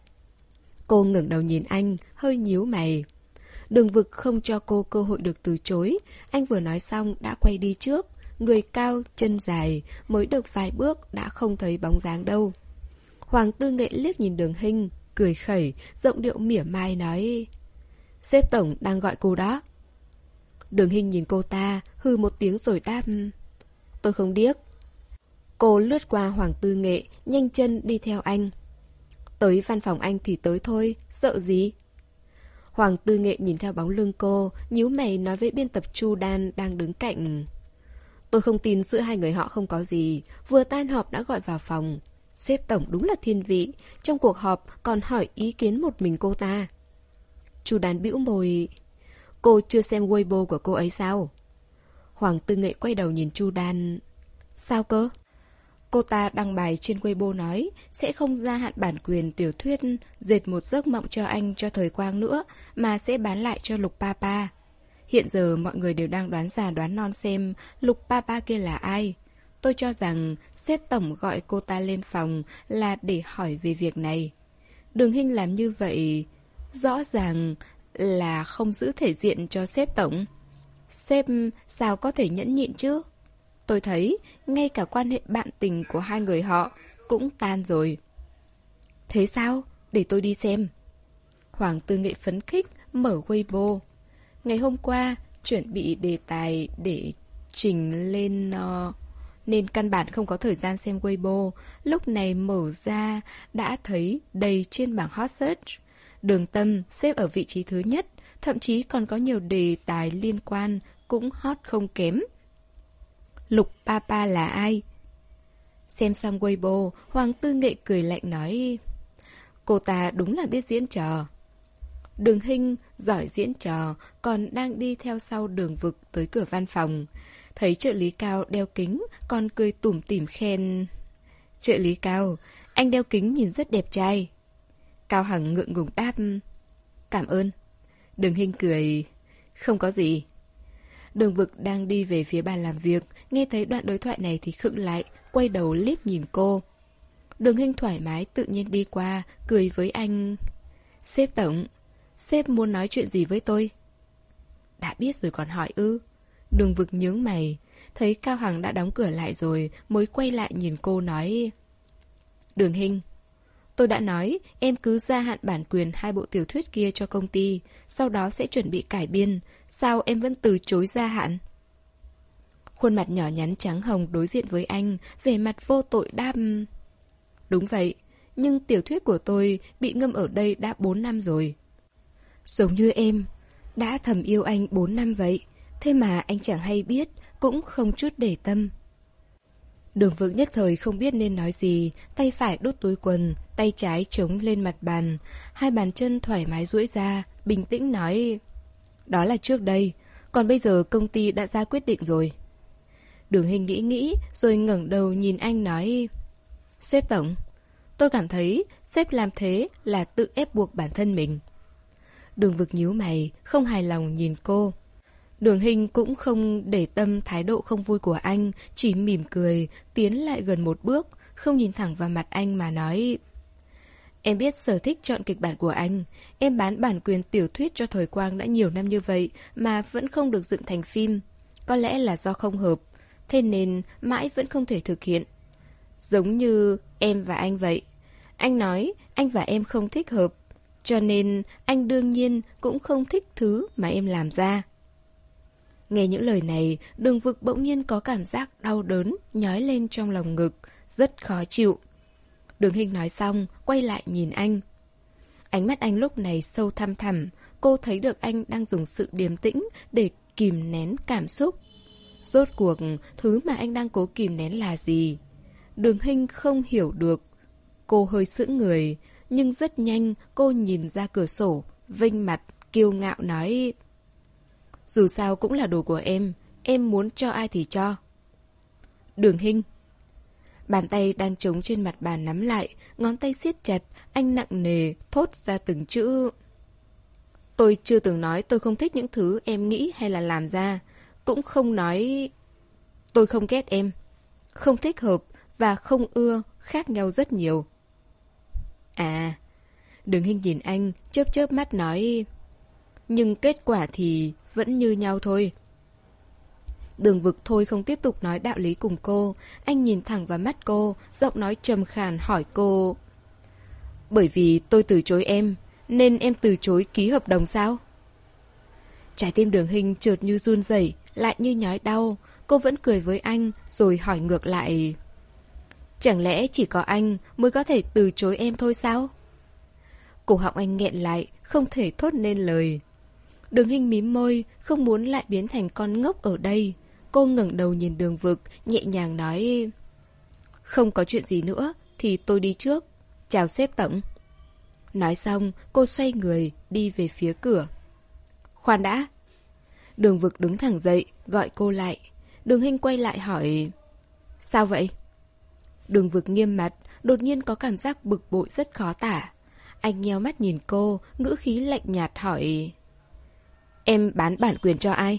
Cô ngẩng đầu nhìn anh, hơi nhíu mày. Đường Vực không cho cô cơ hội được từ chối. Anh vừa nói xong đã quay đi trước. Người cao, chân dài, mới được vài bước đã không thấy bóng dáng đâu. Hoàng Tư Nghệ liếc nhìn Đường Hinh, cười khẩy, giọng điệu mỉa mai nói: Sếp tổng đang gọi cô đó. Đường Hinh nhìn cô ta, hừ một tiếng rồi đáp: Tôi không điếc. Cô lướt qua Hoàng Tư Nghệ, nhanh chân đi theo anh. Tới văn phòng anh thì tới thôi, sợ gì? Hoàng Tư Nghệ nhìn theo bóng lưng cô, nhíu mày nói với biên tập Chu Đan đang đứng cạnh. Tôi không tin giữa hai người họ không có gì, vừa tan họp đã gọi vào phòng. Sếp tổng đúng là thiên vị, trong cuộc họp còn hỏi ý kiến một mình cô ta. Chu Đan bĩu môi. Cô chưa xem Weibo của cô ấy sao? Hoàng Tư Nghệ quay đầu nhìn Chu Đan. Sao cơ? Cô ta đăng bài trên Weibo nói sẽ không gia hạn bản quyền tiểu thuyết Dệt một giấc mộng cho anh cho thời quang nữa, mà sẽ bán lại cho Lục Papa. Hiện giờ mọi người đều đang đoán già đoán non xem Lục Papa kia là ai. Tôi cho rằng sếp tổng gọi cô ta lên phòng là để hỏi về việc này. Đường Hinh làm như vậy rõ ràng là không giữ thể diện cho sếp tổng. Sếp sao có thể nhẫn nhịn chứ? Tôi thấy ngay cả quan hệ bạn tình của hai người họ cũng tan rồi. Thế sao? Để tôi đi xem. Hoàng Tư Nghệ phấn khích mở Weibo. Ngày hôm qua chuẩn bị đề tài để trình lên uh, nên căn bản không có thời gian xem Weibo. Lúc này mở ra đã thấy đầy trên bảng hot search. Đường Tâm xếp ở vị trí thứ nhất, thậm chí còn có nhiều đề tài liên quan cũng hot không kém. Lục Papa là ai? Xem xong Weibo, Hoàng Tư Nghệ cười lạnh nói, cô ta đúng là biết diễn trò. Đường Hinh giỏi diễn trò, còn đang đi theo sau Đường Vực tới cửa văn phòng. Thấy trợ lý Cao đeo kính, còn cười tủm tỉm khen. Trợ lý Cao, anh đeo kính nhìn rất đẹp trai. Cao Hằng ngượng ngùng đáp, cảm ơn. Đường Hinh cười, không có gì. Đường Vực đang đi về phía bàn làm việc, nghe thấy đoạn đối thoại này thì khựng lại, quay đầu liếc nhìn cô. Đường Hinh thoải mái tự nhiên đi qua, cười với anh. Sếp tổng, sếp muốn nói chuyện gì với tôi? Đã biết rồi còn hỏi ư? Đường Vực nhướng mày, thấy Cao Hằng đã đóng cửa lại rồi, mới quay lại nhìn cô nói. Đường Hinh, tôi đã nói em cứ gia hạn bản quyền hai bộ tiểu thuyết kia cho công ty, sau đó sẽ chuẩn bị cải biên. Sao em vẫn từ chối gia hạn? Khuôn mặt nhỏ nhắn trắng hồng đối diện với anh, vẻ mặt vô tội đáp. Đúng vậy, nhưng tiểu thuyết của tôi bị ngâm ở đây đã bốn năm rồi. Giống như em, đã thầm yêu anh bốn năm vậy, thế mà anh chẳng hay biết, cũng không chút để tâm. Đường Vực nhất thời không biết nên nói gì, tay phải đút túi quần, tay trái chống lên mặt bàn, hai bàn chân thoải mái duỗi ra, bình tĩnh nói. Đó là trước đây, còn bây giờ công ty đã ra quyết định rồi. Đường Hinh nghĩ nghĩ, rồi ngẩng đầu nhìn anh nói. Sếp tổng, tôi cảm thấy sếp làm thế là tự ép buộc bản thân mình. Đường Vực nhíu mày, không hài lòng nhìn cô. Đường Hinh cũng không để tâm thái độ không vui của anh, chỉ mỉm cười, tiến lại gần một bước, không nhìn thẳng vào mặt anh mà nói. Em biết sở thích chọn kịch bản của anh. Em bán bản quyền tiểu thuyết cho Thời Quang đã nhiều năm như vậy mà vẫn không được dựng thành phim. Có lẽ là do không hợp, thế nên mãi vẫn không thể thực hiện. Giống như em và anh vậy. Anh nói anh và em không thích hợp, cho nên anh đương nhiên cũng không thích thứ mà em làm ra. Nghe những lời này, Đường Vực bỗng nhiên có cảm giác đau đớn nhói lên trong lòng ngực, rất khó chịu. Đường Hinh nói xong, quay lại nhìn anh. Ánh mắt anh lúc này sâu thăm thẳm, cô thấy được anh đang dùng sự điềm tĩnh để kìm nén cảm xúc. Rốt cuộc, thứ mà anh đang cố kìm nén là gì? Đường Hinh không hiểu được. Cô hơi sững người, nhưng rất nhanh cô nhìn ra cửa sổ, vênh mặt, kiêu ngạo nói. Dù sao cũng là đồ của em, em muốn cho ai thì cho. Đường Hinh. Bàn tay đang trống trên mặt bàn nắm lại, ngón tay siết chặt, anh nặng nề, thốt ra từng chữ. Tôi chưa từng nói tôi không thích những thứ em nghĩ hay là làm ra, cũng không nói tôi không ghét em. Không thích hợp và không ưa khác nhau rất nhiều. À, Đường Hinh nhìn anh, chớp chớp mắt nói. Nhưng kết quả thì vẫn như nhau thôi. Đường Vực thôi không tiếp tục nói đạo lý cùng cô. Anh nhìn thẳng vào mắt cô, giọng nói trầm khàn hỏi cô. Bởi vì tôi từ chối em, nên em từ chối ký hợp đồng sao? Trái tim Đường Hinh chợt như run rẩy, lại như nhói đau. Cô vẫn cười với anh, rồi hỏi ngược lại. Chẳng lẽ chỉ có anh mới có thể từ chối em thôi sao? Cổ họng anh nghẹn lại, không thể thốt nên lời. Đường Hinh mím môi, không muốn lại biến thành con ngốc ở đây. Cô ngẩng đầu nhìn Đường Vực, nhẹ nhàng nói: Không có chuyện gì nữa, thì tôi đi trước. Chào sếp tổng. Nói xong, cô xoay người, đi về phía cửa. Khoan đã. Đường Vực đứng thẳng dậy, gọi cô lại. Đường Hinh quay lại hỏi: Sao vậy? Đường Vực nghiêm mặt, đột nhiên có cảm giác bực bội rất khó tả. Anh nheo mắt nhìn cô, ngữ khí lạnh nhạt hỏi: Em bán bản quyền cho ai?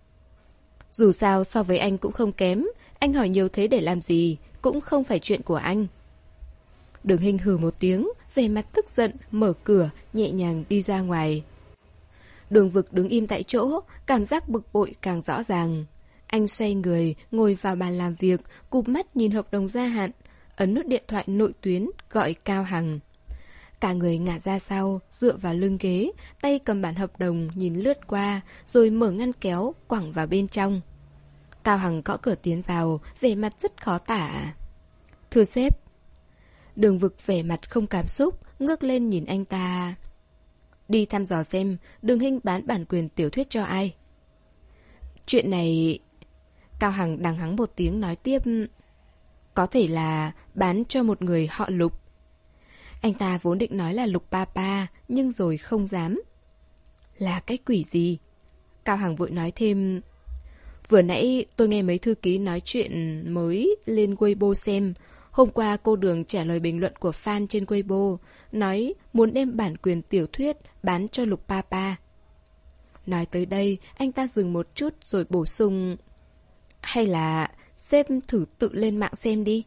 Dù sao so với anh cũng không kém. Anh hỏi nhiều thế để làm gì? Cũng không phải chuyện của anh. Đường Hinh hừ một tiếng, vẻ mặt tức giận, mở cửa, nhẹ nhàng đi ra ngoài. Đường Vực đứng im tại chỗ, cảm giác bực bội càng rõ ràng. Anh xoay người, ngồi vào bàn làm việc, cụp mắt nhìn hợp đồng gia hạn, ấn nút điện thoại nội tuyến, gọi Cao Hằng. Cả người ngả ra sau, dựa vào lưng ghế, tay cầm bản hợp đồng nhìn lướt qua, rồi mở ngăn kéo, quẳng vào bên trong. Cao Hằng gõ cửa tiến vào, vẻ mặt rất khó tả. Thưa sếp. Đường Vực vẻ mặt không cảm xúc, ngước lên nhìn anh ta. Đi thăm dò xem Đường Hinh bán bản quyền tiểu thuyết cho ai. Chuyện này... Cao Hằng đằng hắng một tiếng nói tiếp. Có thể là bán cho một người họ Lục. Anh ta vốn định nói là Lục Papa, nhưng rồi không dám. Là cái quỷ gì? Cao Hằng vội nói thêm. Vừa nãy tôi nghe mấy thư ký nói chuyện mới lên Weibo xem. Hôm qua cô Đường trả lời bình luận của fan trên Weibo, nói muốn đem bản quyền tiểu thuyết bán cho Lục Papa. Nói tới đây, anh ta dừng một chút rồi bổ sung. Hay là sếp thử tự lên mạng xem đi.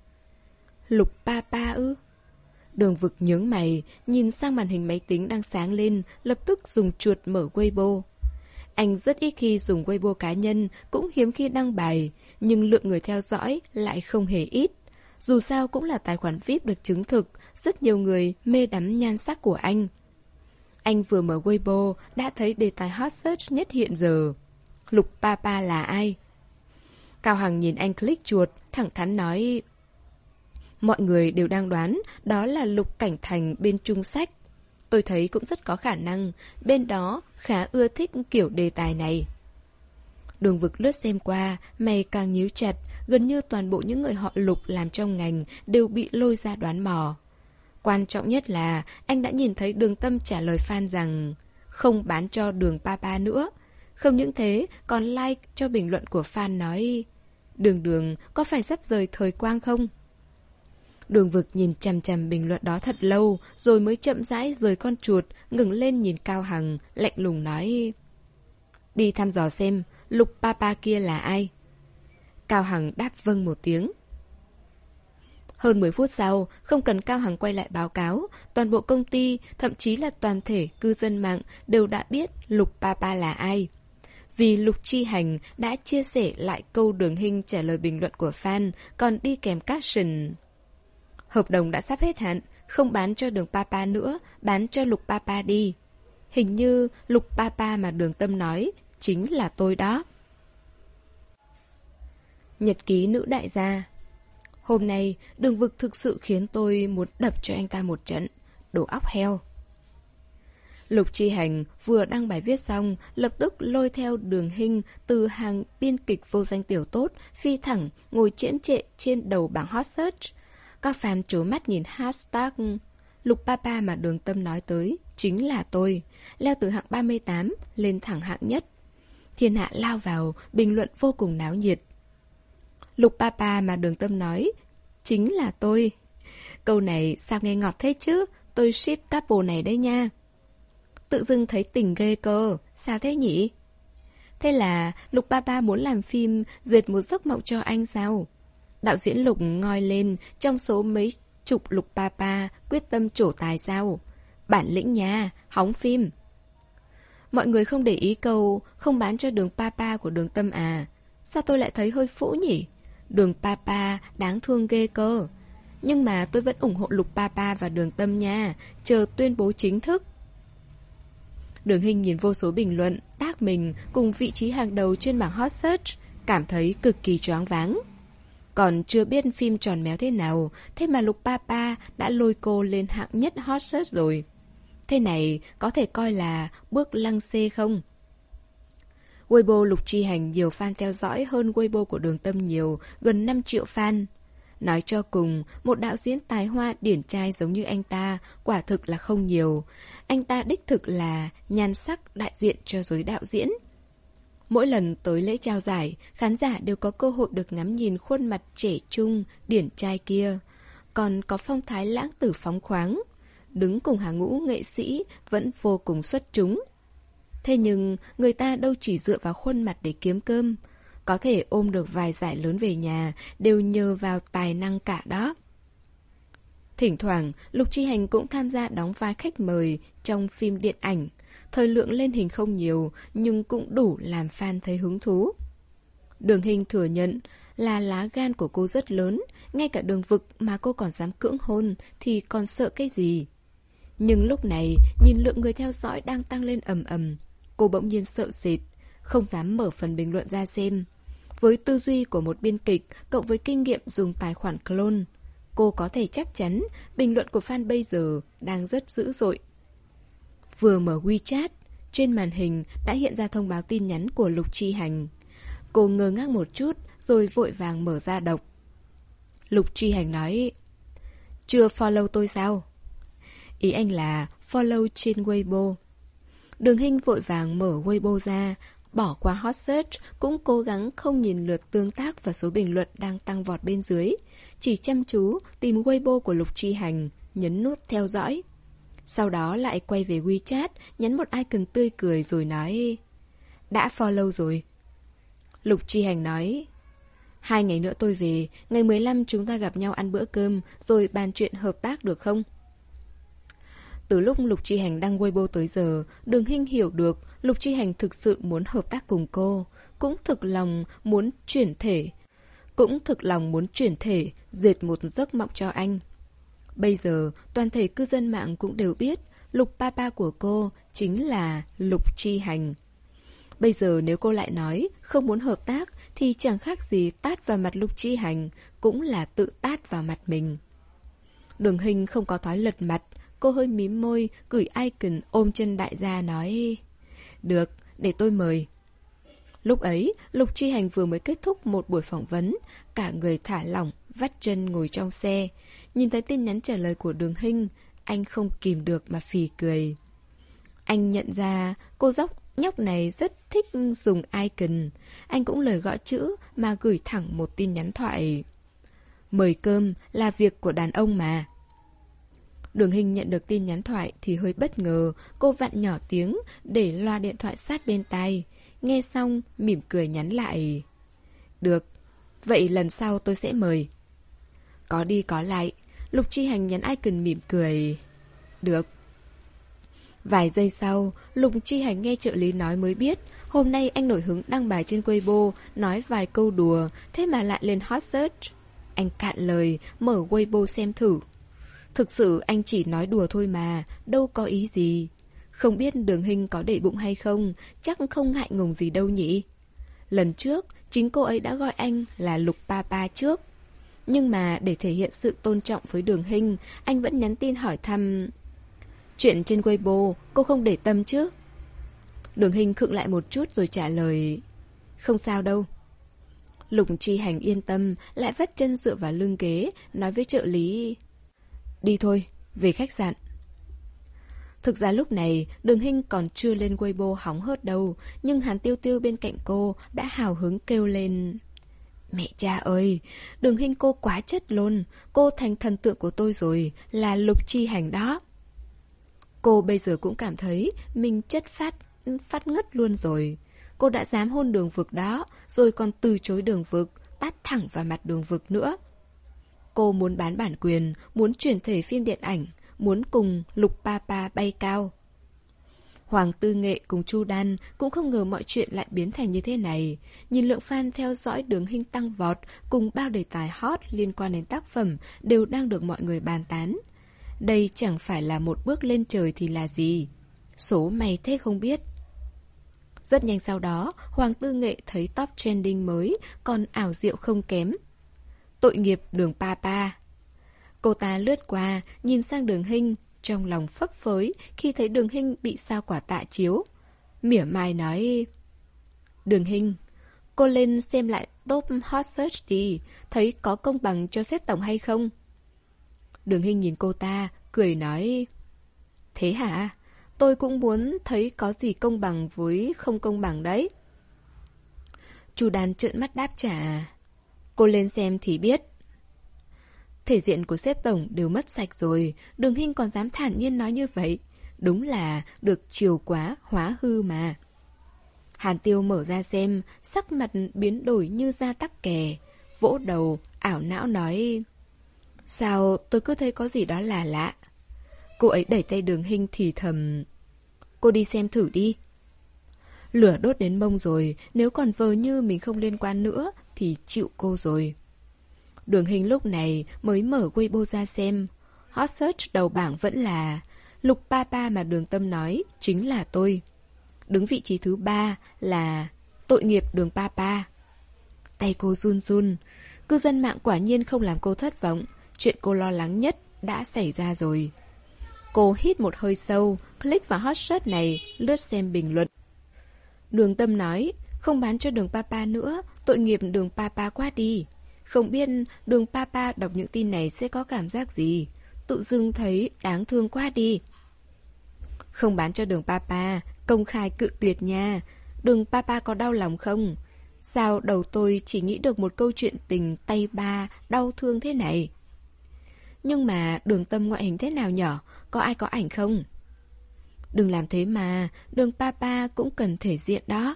Lục Papa ư? Đường Vực nhướng mày, nhìn sang màn hình máy tính đang sáng lên, lập tức dùng chuột mở Weibo. Anh rất ít khi dùng Weibo cá nhân, cũng hiếm khi đăng bài, nhưng lượng người theo dõi lại không hề ít. Dù sao cũng là tài khoản vi ai pi được chứng thực, rất nhiều người mê đắm nhan sắc của anh. Anh vừa mở Weibo đã thấy đề tài hot search nhất hiện giờ. Lục Papa là ai? Cao Hằng nhìn anh click chuột, thẳng thắn nói. Mọi người đều đang đoán đó là Lục Cảnh Thành bên Trung Sách. Tôi thấy cũng rất có khả năng, bên đó khá ưa thích kiểu đề tài này. Đường Vực lướt xem qua, mày càng nhíu chặt, gần như toàn bộ những người họ Lục làm trong ngành đều bị lôi ra đoán mò. Quan trọng nhất là anh đã nhìn thấy Đường Tâm trả lời fan rằng không bán cho Đường Papa nữa. Không những thế, còn like cho bình luận của fan nói Đường Đường có phải sắp rời thời quang không? Đường Vực nhìn chằm chằm bình luận đó thật lâu, rồi mới chậm rãi rời con chuột, ngừng lên nhìn Cao Hằng, lạnh lùng nói. Đi thăm dò xem, Lục Papa kia là ai? Cao Hằng đáp vâng một tiếng. Hơn mười phút sau, không cần Cao Hằng quay lại báo cáo, toàn bộ công ty, thậm chí là toàn thể cư dân mạng đều đã biết Lục Papa là ai. Vì Lục Chi Hành đã chia sẻ lại câu Đường Hinh trả lời bình luận của fan, còn đi kèm caption. Hợp đồng đã sắp hết hạn, không bán cho Đường Papa nữa, bán cho Lục Papa đi. Hình như Lục Papa mà Đường Tâm nói chính là tôi đó. Nhật ký nữ đại gia. Hôm nay, Đường Vực thực sự khiến tôi muốn đập cho anh ta một trận. Đồ óc heo. Lục Chi Hành vừa đăng bài viết xong, lập tức lôi theo Đường Hinh từ hàng biên kịch vô danh tiểu tốt, phi thẳng, ngồi chễm chệ trên đầu bảng hot search. Các fan trố mắt nhìn hashtag Lục Papa mà Đường Tâm nói tới chính là tôi, leo từ hạng ba mươi tám lên thẳng hạng nhất. Thiên hạ lao vào, bình luận vô cùng náo nhiệt. Lục Papa mà Đường Tâm nói chính là tôi. Câu này sao nghe ngọt thế chứ? Tôi ship couple này đấy nha. Tự dưng thấy tình ghê cơ. Sao thế nhỉ? Thế là Lục Papa muốn làm phim dệt một giấc mộng cho anh sao? Đạo diễn Lục ngoi lên trong số mấy chục Lục Papa quyết tâm trổ tài sao? Bản lĩnh nha, hóng phim. Mọi người không để ý câu không bán cho Đường Papa của Đường Tâm à? Sao tôi lại thấy hơi phũ nhỉ? Đường Papa đáng thương ghê cơ. Nhưng mà tôi vẫn ủng hộ Lục Papa và Đường Tâm nha, chờ tuyên bố chính thức. Đường Hinh nhìn vô số bình luận, tác mình cùng vị trí hàng đầu trên bảng hot search, cảm thấy cực kỳ choáng váng. Còn chưa biết phim tròn méo thế nào, thế mà Lục Papa đã lôi cô lên hạng nhất hot search rồi. Thế này có thể coi là bước lăng xê không? Weibo Lục Chi Hành nhiều fan theo dõi hơn Weibo của Đường Tâm nhiều, gần năm triệu fan. Nói cho cùng, một đạo diễn tài hoa điển trai giống như anh ta quả thực là không nhiều. Anh ta đích thực là nhan sắc đại diện cho giới đạo diễn. Mỗi lần tới lễ trao giải, khán giả đều có cơ hội được ngắm nhìn khuôn mặt trẻ trung, điển trai kia. Còn có phong thái lãng tử phóng khoáng. Đứng cùng hàng ngũ nghệ sĩ vẫn vô cùng xuất chúng. Thế nhưng người ta đâu chỉ dựa vào khuôn mặt để kiếm cơm. Có thể ôm được vài giải lớn về nhà đều nhờ vào tài năng cả đó. Thỉnh thoảng, Lục Chi Hành cũng tham gia đóng vai khách mời trong phim điện ảnh. Thời lượng lên hình không nhiều, nhưng cũng đủ làm fan thấy hứng thú. Đường Hinh thừa nhận là lá gan của cô rất lớn, ngay cả Đường Vực mà cô còn dám cưỡng hôn thì còn sợ cái gì. Nhưng lúc này, nhìn lượng người theo dõi đang tăng lên ầm ầm, cô bỗng nhiên sợ sệt, không dám mở phần bình luận ra xem. Với tư duy của một biên kịch, cộng với kinh nghiệm dùng tài khoản clone, cô có thể chắc chắn bình luận của fan bây giờ đang rất dữ dội. Vừa mở WeChat, trên màn hình đã hiện ra thông báo tin nhắn của Lục Chi Hành. Cô ngơ ngác một chút, rồi vội vàng mở ra đọc. Lục Chi Hành nói, chưa follow tôi sao? Ý anh là follow trên Weibo. Đường Hinh vội vàng mở Weibo ra, bỏ qua hot search, cũng cố gắng không nhìn lượt tương tác và số bình luận đang tăng vọt bên dưới. Chỉ chăm chú tìm Weibo của Lục Chi Hành, nhấn nút theo dõi. Sau đó lại quay về WeChat, nhấn một icon tươi cười rồi nói, đã follow rồi. Lục Chi Hành nói, hai ngày nữa tôi về, ngày mười lăm chúng ta gặp nhau ăn bữa cơm, rồi bàn chuyện hợp tác được không? Từ lúc Lục Chi Hành đăng Weibo tới giờ, Đường Hinh hiểu được Lục Chi Hành thực sự muốn hợp tác cùng cô, cũng thực lòng muốn chuyển thể, cũng thực lòng muốn chuyển thể, dệt một giấc mộng cho anh. Bây giờ, toàn thể cư dân mạng cũng đều biết Lục Papa của cô chính là Lục Chi Hành. Bây giờ nếu cô lại nói không muốn hợp tác thì chẳng khác gì tát vào mặt Lục Chi Hành, cũng là tự tát vào mặt mình. Đường Hinh không có thói lật mặt, cô hơi mím môi, gửi icon ôm chân đại gia nói, được, để tôi mời. Lúc ấy, Lục Chi Hành vừa mới kết thúc một buổi phỏng vấn, cả người thả lỏng, vắt chân ngồi trong xe. Nhìn thấy tin nhắn trả lời của Đường Hinh, anh không kìm được mà phì cười. Anh nhận ra cô dốc nhóc này rất thích dùng icon. Anh cũng lời gõ chữ mà gửi thẳng một tin nhắn thoại. Mời cơm là việc của đàn ông mà. Đường Hinh nhận được tin nhắn thoại thì hơi bất ngờ. Cô vặn nhỏ tiếng để loa điện thoại sát bên tai. Nghe xong mỉm cười nhắn lại. Được, vậy lần sau tôi sẽ mời. Có đi có lại. Lục Chi Hành nhắn icon mỉm cười. Được. Vài giây sau, Lục Chi Hành nghe trợ lý nói mới biết hôm nay anh nổi hứng đăng bài trên Weibo, nói vài câu đùa, thế mà lại lên hot search. Anh cạn lời, mở Weibo xem thử. Thực sự anh chỉ nói đùa thôi mà, đâu có ý gì. Không biết Đường Hinh có để bụng hay không, chắc không ngại ngùng gì đâu nhỉ. Lần trước, chính cô ấy đã gọi anh là Lục Papa trước. Nhưng mà để thể hiện sự tôn trọng với Đường Hinh, anh vẫn nhắn tin hỏi thăm. Chuyện trên Weibo, cô không để tâm chứ? Đường Hinh khựng lại một chút rồi trả lời. Không sao đâu. Lục Chi Hành yên tâm, lại vắt chân dựa vào lưng ghế, nói với trợ lý. Đi thôi, về khách sạn. Thực ra lúc này, Đường Hinh còn chưa lên Weibo hóng hớt đâu, nhưng Hàn Tiêu Tiêu bên cạnh cô đã hào hứng kêu lên. Mẹ cha ơi, Đường Hinh cô quá chất luôn, cô thành thần tượng của tôi rồi, là Lục Chi Hành đó. Cô bây giờ cũng cảm thấy mình chất phát, phát ngất luôn rồi. Cô đã dám hôn Đường Vực đó, rồi còn từ chối Đường Vực, tát thẳng vào mặt Đường Vực nữa. Cô muốn bán bản quyền, muốn chuyển thể phim điện ảnh, muốn cùng Lục Papa bay cao. Hoàng Tư Nghệ cùng Chu Đan cũng không ngờ mọi chuyện lại biến thành như thế này. Nhìn lượng fan theo dõi Đường Hinh tăng vọt, cùng bao đề tài hot liên quan đến tác phẩm đều đang được mọi người bàn tán. Đây chẳng phải là một bước lên trời thì là gì. Số mày thế không biết. Rất nhanh sau đó, Hoàng Tư Nghệ thấy top trending mới, còn ảo diệu không kém. tội nghiệp Đường Papa. Cô ta lướt qua, nhìn sang Đường Hinh, trong lòng phấp phới khi thấy Đường Hinh bị sao quả tạ chiếu. Mỉa mai nói: Đường Hinh, cô lên xem lại top hot search đi, thấy có công bằng cho sếp tổng hay không? Đường Hinh nhìn cô ta, cười nói: Thế hả? Tôi cũng muốn thấy có gì công bằng với không công bằng đấy. Chu Đan trợn mắt đáp trả: Cô lên xem thì biết. Thể diện của sếp tổng đều mất sạch rồi, Đường Hinh còn dám thản nhiên nói như vậy. Đúng là được chiều quá hóa hư mà. Hàn Tiêu mở ra xem, sắc mặt biến đổi như da tắc kè, vỗ đầu, ảo não nói: Sao tôi cứ thấy có gì đó là lạ. Cô ấy đẩy tay Đường Hinh thì thầm: Cô đi xem thử đi. Lửa đốt đến mông rồi, nếu còn vờ như mình không liên quan nữa thì chịu cô rồi. Đường Hinh lúc này mới mở Weibo ra xem. Hot search đầu bảng vẫn là Lục Papa mà Đường Tâm nói chính là tôi. Đứng vị trí thứ ba là tội nghiệp Đường Papa. Tay cô run run. Cư dân mạng quả nhiên không làm cô thất vọng. Chuyện cô lo lắng nhất đã xảy ra rồi. Cô hít một hơi sâu, click vào hot search này, lướt xem bình luận. Đường Tâm nói: Không bán cho Đường Papa nữa, tội nghiệp Đường Papa quá đi. Không biết Đường Papa đọc những tin này sẽ có cảm giác gì. Tự dưng thấy đáng thương quá đi. Không bán cho Đường Papa, công khai cự tuyệt nha. Đường Papa có đau lòng không? Sao đầu tôi chỉ nghĩ được một câu chuyện tình tay ba đau thương thế này? Nhưng mà Đường Tâm ngoại hình thế nào nhở? Có ai có ảnh không? Đừng làm thế mà, Đường Papa cũng cần thể diện đó.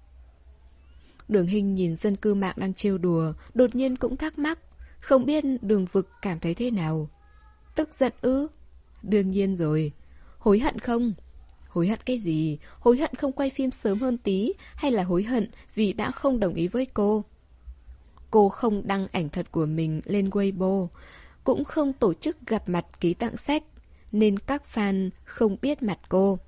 Đường Hinh nhìn dân cư mạng đang trêu đùa, đột nhiên cũng thắc mắc, không biết Đường Vực cảm thấy thế nào. Tức giận ư? Đương nhiên rồi. Hối hận không? Hối hận cái gì? Hối hận không quay phim sớm hơn tí, hay là hối hận vì đã không đồng ý với cô? Cô không đăng ảnh thật của mình lên Weibo, cũng không tổ chức gặp mặt ký tặng sách, nên các fan không biết mặt cô.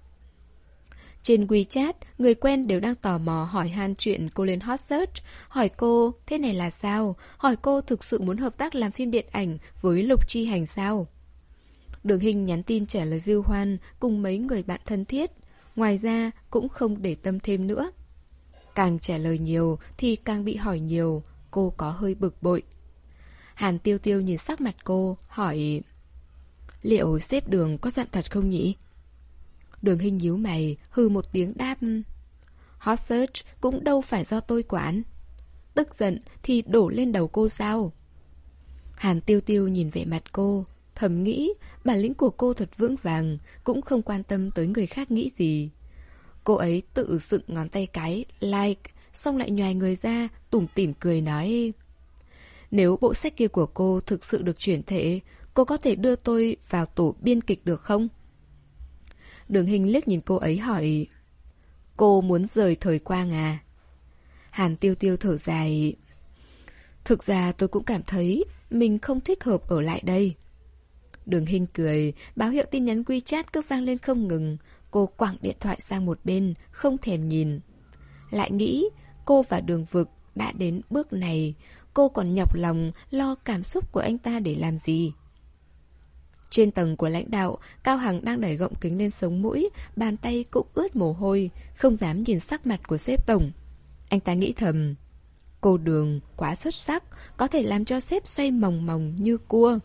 Trên WeChat, người quen đều đang tò mò hỏi han chuyện cô lên hot search, hỏi cô thế này là sao, hỏi cô thực sự muốn hợp tác làm phim điện ảnh với Lục Chi Hành sao. Đường Hinh nhắn tin trả lời Viu Hoan cùng mấy người bạn thân thiết, ngoài ra cũng không để tâm thêm nữa. Càng trả lời nhiều thì càng bị hỏi nhiều, cô có hơi bực bội. Hàn Tiêu Tiêu nhìn sắc mặt cô, hỏi: Liệu sếp Đường có dặn thật không nhỉ? Đường Hinh nhíu mày, hừ một tiếng đáp: Hot search cũng đâu phải do tôi quản. Tức giận thì đổ lên đầu cô sao? Hàn Tiêu Tiêu nhìn vẻ mặt cô, thầm nghĩ bản lĩnh của cô thật vững vàng, cũng không quan tâm tới người khác nghĩ gì. Cô ấy tự dựng ngón tay cái like, xong lại nhoài người ra, tủm tỉm cười nói: Nếu bộ sách kia của cô thực sự được chuyển thể, cô có thể đưa tôi vào tổ biên kịch được không? Đường Hinh liếc nhìn cô ấy hỏi: Cô muốn rời thời quang à? Hàn Tiêu Tiêu thở dài: Thực ra tôi cũng cảm thấy mình không thích hợp ở lại đây. Đường Hinh cười, báo hiệu tin nhắn WeChat cứ vang lên không ngừng. Cô quẳng điện thoại sang một bên, không thèm nhìn. Lại nghĩ, cô và Đường Vực đã đến bước này, cô còn nhọc lòng lo cảm xúc của anh ta để làm gì? Trên tầng của lãnh đạo, Cao Hằng đang đẩy gọng kính lên sống mũi, bàn tay cũng ướt mồ hôi, không dám nhìn sắc mặt của sếp tổng. Anh ta nghĩ thầm: Cô Đường quá xuất sắc, có thể làm cho sếp xoay mòng mòng như cua.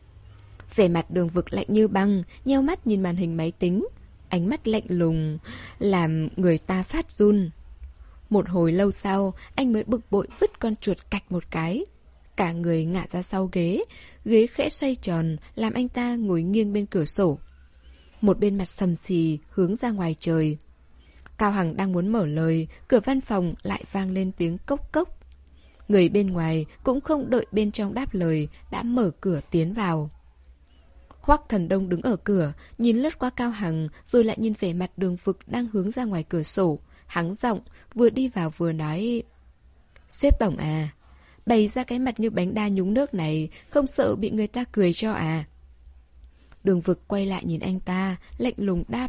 Vẻ mặt Đường Vực lạnh như băng, nheo mắt nhìn màn hình máy tính. Ánh mắt lạnh lùng, làm người ta phát run. Một hồi lâu sau, anh mới bực bội vứt con chuột cạch một cái. Cả người ngả ra sau ghế, ghế khẽ xoay tròn, làm anh ta ngồi nghiêng bên cửa sổ. Một bên mặt sầm xì, hướng ra ngoài trời. Cao Hằng đang muốn mở lời, cửa văn phòng lại vang lên tiếng cốc cốc. Người bên ngoài cũng không đợi bên trong đáp lời, đã mở cửa tiến vào. Hoắc Thần Đông đứng ở cửa, nhìn lướt qua Cao Hằng, rồi lại nhìn vẻ mặt Đường Vực đang hướng ra ngoài cửa sổ. Hắng giọng, vừa đi vào vừa nói: Sếp tổng à, bày ra cái mặt như bánh đa nhúng nước này, không sợ bị người ta cười cho à? Đường Vực quay lại nhìn anh ta, lạnh lùng đáp: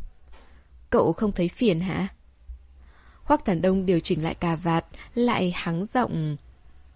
Cậu không thấy phiền hả? Hoắc Thần Đông điều chỉnh lại cà vạt, lại hắng giọng: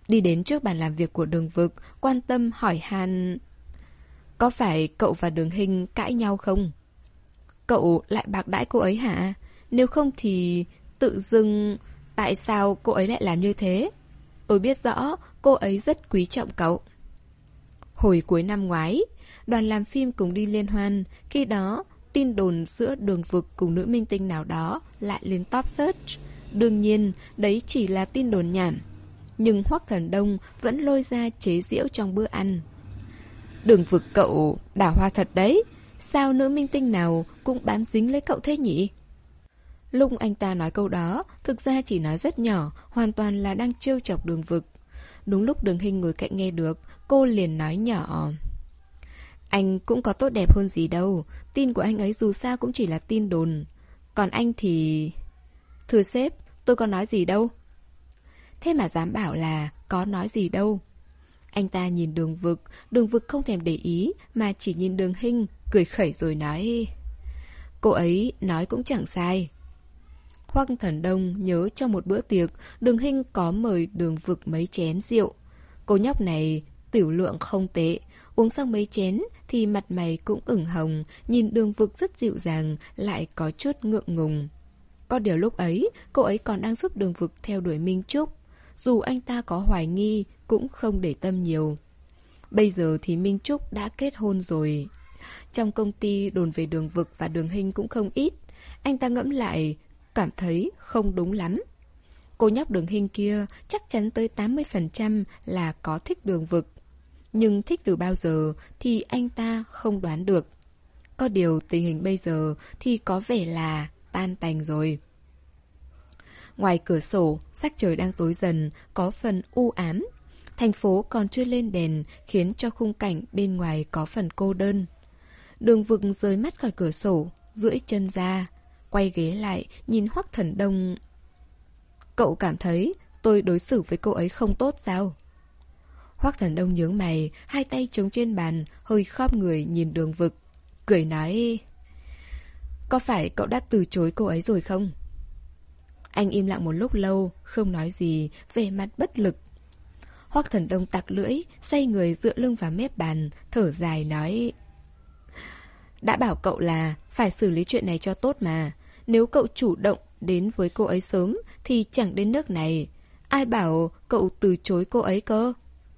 Đi đến trước bàn làm việc của Đường Vực, quan tâm hỏi han: có phải cậu và Đường Hinh cãi nhau không? Cậu lại bạc đãi cô ấy hả? Nếu không thì tự dưng tại sao cô ấy lại làm như thế? Tôi biết rõ cô ấy rất quý trọng cậu. Hồi cuối năm ngoái, đoàn làm phim cùng đi liên hoan. Khi đó, tin đồn giữa Đường Vực cùng nữ minh tinh nào đó lại lên top search. Đương nhiên, đấy chỉ là tin đồn nhảm. Nhưng Hoắc Thần Đông vẫn lôi ra chế giễu trong bữa ăn. Đường Vực cậu đào hoa thật đấy. Sao nữ minh tinh nào cũng bám dính lấy cậu thế nhỉ? Lúc anh ta nói câu đó, thực ra chỉ nói rất nhỏ, hoàn toàn là đang trêu chọc Đường Vực. Đúng lúc Đường Hinh ngồi cạnh nghe được, cô liền nói nhỏ: anh cũng có tốt đẹp hơn gì đâu. Tin của anh ấy dù sao cũng chỉ là tin đồn. Còn anh thì... Thưa sếp, tôi có nói gì đâu. Thế mà dám bảo là có nói gì đâu. Anh ta nhìn Đường Vực, Đường Vực không thèm để ý, mà chỉ nhìn Đường Hinh, cười khẩy rồi nói: cô ấy nói cũng chẳng sai. Hoắc Thần Đông nhớ trong một bữa tiệc, Đường Hinh có mời Đường Vực mấy chén rượu. Cô nhóc này tiểu lượng không tệ, uống xong mấy chén thì mặt mày cũng ửng hồng, nhìn Đường Vực rất dịu dàng, lại có chút ngượng ngùng. Có điều lúc ấy, cô ấy còn đang giúp Đường Vực theo đuổi Minh Trúc. Dù anh ta có hoài nghi, cũng không để tâm nhiều. Bây giờ thì Minh Trúc đã kết hôn rồi. Trong công ty đồn về Đường Vực và Đường Hinh cũng không ít. Anh ta ngẫm lại, cảm thấy không đúng lắm. Cô nhóc Đường Hinh kia chắc chắn tới tám mươi phần trăm là có thích Đường Vực. Nhưng thích từ bao giờ thì anh ta không đoán được. Có điều tình hình bây giờ thì có vẻ là tan tành rồi. Ngoài cửa sổ, sắc trời đang tối dần, có phần u ám. Thành phố còn chưa lên đèn, khiến cho khung cảnh bên ngoài có phần cô đơn. Đường Vực rời mắt khỏi cửa sổ, duỗi chân ra, quay ghế lại, nhìn Hoắc Thần Đông. Cậu cảm thấy tôi đối xử với cô ấy không tốt sao? Hoắc Thần Đông nhướng mày, hai tay chống trên bàn, hơi khom người nhìn Đường Vực, cười nói: có phải cậu đã từ chối cô ấy rồi không? Anh im lặng một lúc lâu, không nói gì, vẻ mặt bất lực. Hoắc Thần Đông tặc lưỡi, xoay người dựa lưng vào mép bàn, thở dài nói: đã bảo cậu là phải xử lý chuyện này cho tốt mà. Nếu cậu chủ động đến với cô ấy sớm thì chẳng đến nước này. Ai bảo cậu từ chối cô ấy cơ?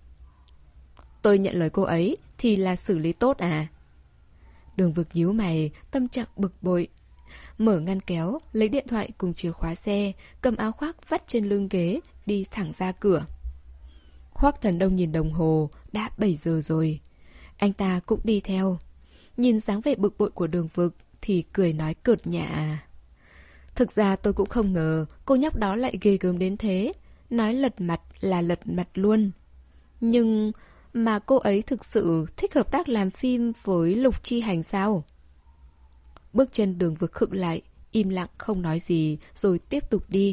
Tôi nhận lời cô ấy thì là xử lý tốt à? Đường Vực nhíu mày, tâm trạng bực bội. Mở ngăn kéo, lấy điện thoại cùng chìa khóa xe, cầm áo khoác vắt trên lưng ghế, đi thẳng ra cửa. Hoắc Thần Đông nhìn đồng hồ, đã bảy giờ rồi. Anh ta cũng đi theo. Nhìn dáng vẻ bực bội của Đường Vực thì cười nói cợt nhả: thực ra tôi cũng không ngờ cô nhóc đó lại ghê gớm đến thế. Nói lật mặt là lật mặt luôn. Nhưng mà cô ấy thực sự thích hợp tác làm phim với Lục Chi Hành sao? Bước chân Đường Vực khựng lại, im lặng không nói gì, rồi tiếp tục đi.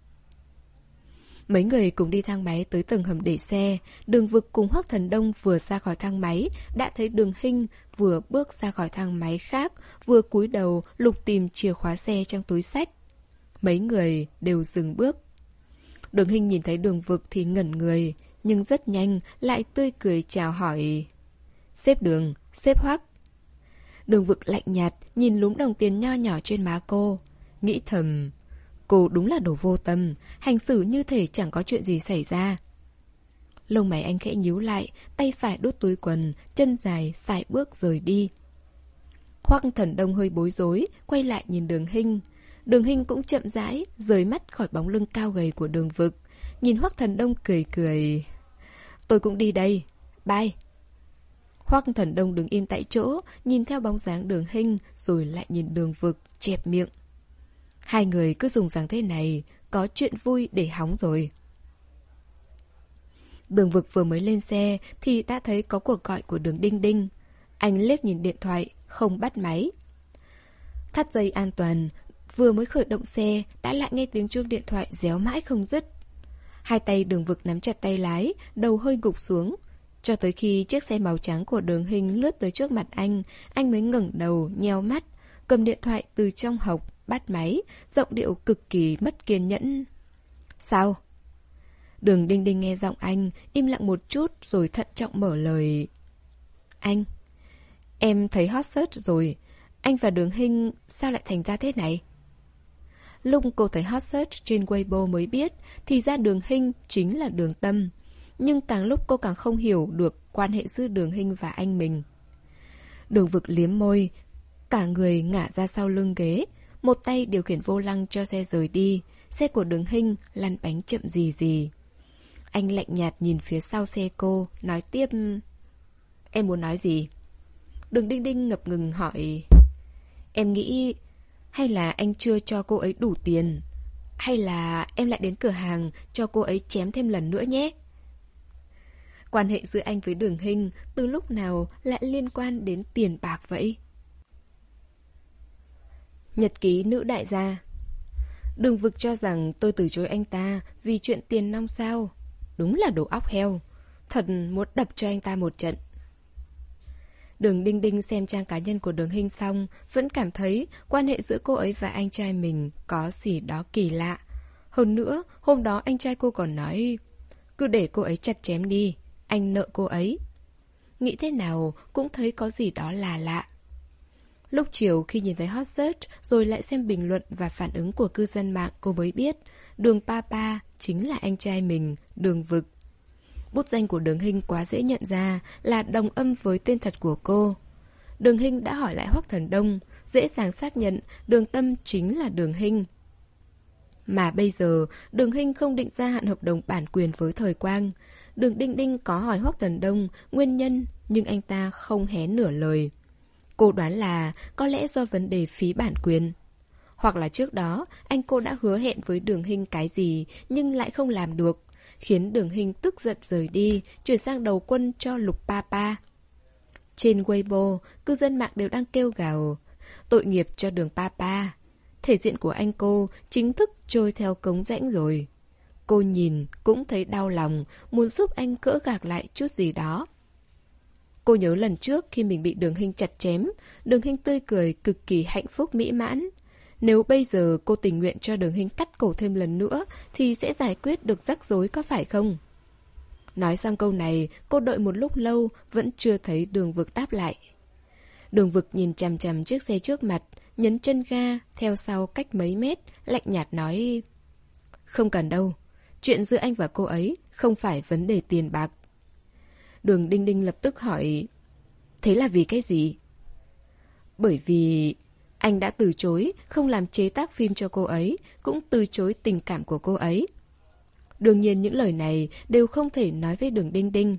Mấy người cùng đi thang máy tới tầng hầm để xe. Đường Vực cùng Hoắc Thần Đông vừa ra khỏi thang máy, đã thấy Đường Hinh vừa bước ra khỏi thang máy khác, vừa cúi đầu lục tìm chìa khóa xe trong túi xách. Mấy người đều dừng bước. Đường Hinh nhìn thấy Đường Vực thì ngẩn người, nhưng rất nhanh lại tươi cười chào hỏi: sếp Đường, sếp Hoắc. Đường Vực lạnh nhạt nhìn lúm đồng tiền nho nhỏ trên má cô, nghĩ thầm: cô đúng là đồ vô tâm, hành xử như thể chẳng có chuyện gì xảy ra. Lông mày anh khẽ nhíu lại, tay phải đút túi quần, chân dài sải bước rời đi. Hoắc Thần Đông hơi bối rối, quay lại nhìn Đường Hinh. Đường Hinh cũng chậm rãi rời mắt khỏi bóng lưng cao gầy của Đường Vực, nhìn Hoắc Thần Đông cười cười: tôi cũng đi đây, bye. Hoắc Thần Đông đứng im tại chỗ, nhìn theo bóng dáng Đường Hinh, rồi lại nhìn Đường Vực, chẹp miệng. Hai người cứ dùng dáng thế này, có chuyện vui để hóng rồi. Đường Vực vừa mới lên xe thì đã thấy có cuộc gọi của Đường Đinh Đinh. Anh liếc nhìn điện thoại, không bắt máy. Thắt dây an toàn, vừa mới khởi động xe đã lại nghe tiếng chuông điện thoại réo mãi không dứt. Hai tay Đường Vực nắm chặt tay lái, đầu hơi gục xuống. Cho tới khi chiếc xe màu trắng của Đường Hinh lướt tới trước mặt anh, anh mới ngẩng đầu, nheo mắt, cầm điện thoại từ trong hộc, bắt máy, giọng điệu cực kỳ mất kiên nhẫn. Sao? Đường Đinh Đinh nghe giọng anh, im lặng một chút rồi thận trọng mở lời. Anh, em thấy hot search rồi. Anh và Đường Hinh sao lại thành ra thế này? Lúc cô thấy hot search trên Weibo mới biết, thì ra Đường Hinh chính là Đường Tâm. Nhưng càng lúc cô càng không hiểu được quan hệ giữa Đường Hinh và anh mình. Đường Vực liếm môi, cả người ngả ra sau lưng ghế, một tay điều khiển vô lăng cho xe rời đi. Xe của Đường Hinh lăn bánh chậm gì gì. Anh lạnh nhạt nhìn phía sau xe cô, nói tiếp. Em muốn nói gì? Đường Đinh Đinh ngập ngừng hỏi. Em nghĩ hay là anh chưa cho cô ấy đủ tiền, hay là em lại đến cửa hàng cho cô ấy chém thêm lần nữa nhé. Quan hệ giữa anh với Đường Hinh từ lúc nào lại liên quan đến tiền bạc vậy? Nhật ký nữ đại gia. Đường Vực cho rằng tôi từ chối anh ta vì chuyện tiền nong sao. Đúng là đồ óc heo. Thật muốn đập cho anh ta một trận. Đường Đinh Đinh xem trang cá nhân của Đường Hinh xong, vẫn cảm thấy quan hệ giữa cô ấy và anh trai mình có gì đó kỳ lạ. Hơn nữa, hôm đó anh trai cô còn nói, cứ để cô ấy chặt chém đi, anh nợ cô ấy. Nghĩ thế nào cũng thấy có gì đó là lạ. Lúc chiều khi nhìn thấy hot search rồi lại xem bình luận và phản ứng của cư dân mạng, cô mới biết Đường Papa chính là anh trai mình, Đường Vực. Bút danh của Đường Hinh quá dễ nhận ra, là đồng âm với tên thật của cô. Đường Hinh đã hỏi lại Hoắc Thần Đông, dễ dàng xác nhận Đường Tâm chính là Đường Hinh. Mà bây giờ, Đường Hinh không định gia hạn hợp đồng bản quyền với Thời Quang. Đường Đinh Đinh có hỏi Hoắc Thần Đông nguyên nhân, nhưng anh ta không hé nửa lời. Cô đoán là có lẽ do vấn đề phí bản quyền. Hoặc là trước đó, anh cô đã hứa hẹn với Đường Hinh cái gì nhưng lại không làm được, khiến Đường Hinh tức giận rời đi, chuyển sang đầu quân cho Lục Papa. Trên Weibo, cư dân mạng đều đang kêu gào tội nghiệp cho Đường Papa. Thể diện của anh cô chính thức trôi theo cống rãnh rồi. Cô nhìn cũng thấy đau lòng, muốn giúp anh cỡ gạc lại chút gì đó. Cô nhớ lần trước khi mình bị Đường Hinh chặt chém, Đường Hinh tươi cười cực kỳ hạnh phúc mỹ mãn. Nếu bây giờ cô tình nguyện cho Đường Hinh cắt cổ thêm lần nữa thì sẽ giải quyết được rắc rối, có phải không? Nói xong câu này, cô đợi một lúc lâu vẫn chưa thấy Đường Vực đáp lại. Đường Vực nhìn chằm chằm chiếc xe trước mặt, nhấn chân ga theo sau cách mấy mét, lạnh nhạt nói: Không cần đâu, chuyện giữa anh và cô ấy không phải vấn đề tiền bạc. Đường Đinh Đinh lập tức hỏi: Thế là vì cái gì? Bởi vì anh đã từ chối không làm chế tác phim cho cô ấy, cũng từ chối tình cảm của cô ấy. Đương nhiên những lời này đều không thể nói với Đường Đinh Đinh.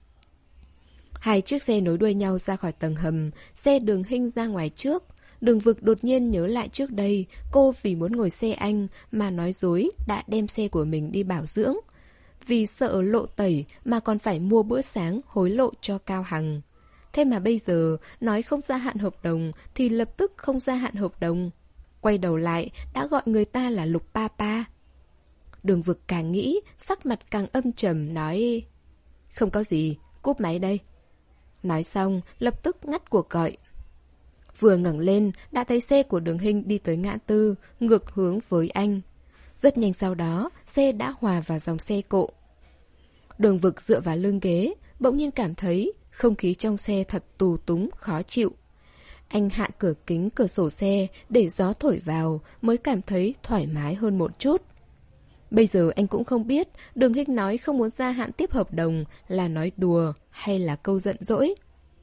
Hai chiếc xe nối đuôi nhau ra khỏi tầng hầm, xe Đường Hinh ra ngoài trước. Đường Vực đột nhiên nhớ lại trước đây, cô vì muốn ngồi xe anh mà nói dối đã đem xe của mình đi bảo dưỡng. Vì sợ lộ tẩy mà còn phải mua bữa sáng hối lộ cho Cao Hằng. Thế mà bây giờ nói không gia hạn hợp đồng thì lập tức không gia hạn hợp đồng. Quay đầu lại đã gọi người ta là Lục Papa. Đường Vực càng nghĩ, sắc mặt càng âm trầm, nói: Không có gì, cúp máy đây. Nói xong lập tức ngắt cuộc gọi. Vừa ngẩng lên đã thấy xe của Đường Hinh đi tới ngã tư, ngược hướng với anh. Rất nhanh sau đó, xe đã hòa vào dòng xe cộ. Đường Vực dựa vào lưng ghế, bỗng nhiên cảm thấy không khí trong xe thật tù túng, khó chịu. Anh hạ cửa kính cửa sổ xe để gió thổi vào, mới cảm thấy thoải mái hơn một chút. Bây giờ anh cũng không biết Đường Hinh nói không muốn gia hạn tiếp hợp đồng là nói đùa hay là câu giận dỗi.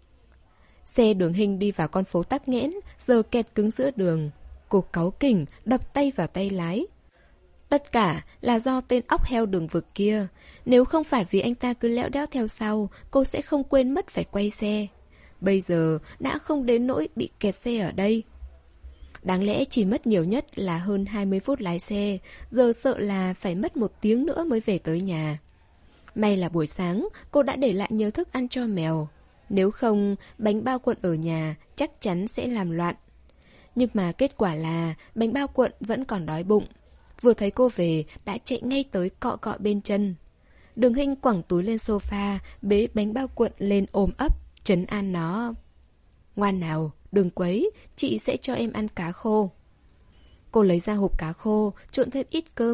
Xe Đường Hinh đi vào con phố tắc nghẽn, giờ kẹt cứng giữa đường. Cô cáu kỉnh, đập tay vào tay lái. Tất cả là do tên óc heo Đường Vực kia. Nếu không phải vì anh ta cứ lẽo đẽo theo sau, cô sẽ không quên mất phải quay xe. Bây giờ đã không đến nỗi bị kẹt xe ở đây. Đáng lẽ chỉ mất nhiều nhất là hơn hai mươi phút lái xe, giờ sợ là phải mất một tiếng nữa mới về tới nhà. May là buổi sáng cô đã để lại nhiều thức ăn cho mèo. Nếu không, bánh bao cuộn ở nhà chắc chắn sẽ làm loạn. Nhưng mà kết quả là bánh bao cuộn vẫn còn đói bụng. Vừa thấy cô về đã chạy ngay tới cọ cọ bên chân. Đường Hinh quẳng túi lên sofa, bế bánh bao cuộn lên ôm ấp, trấn an nó. Ngoan nào, đừng quấy, chị sẽ cho em ăn cá khô. Cô lấy ra hộp cá khô, trộn thêm ít cơm,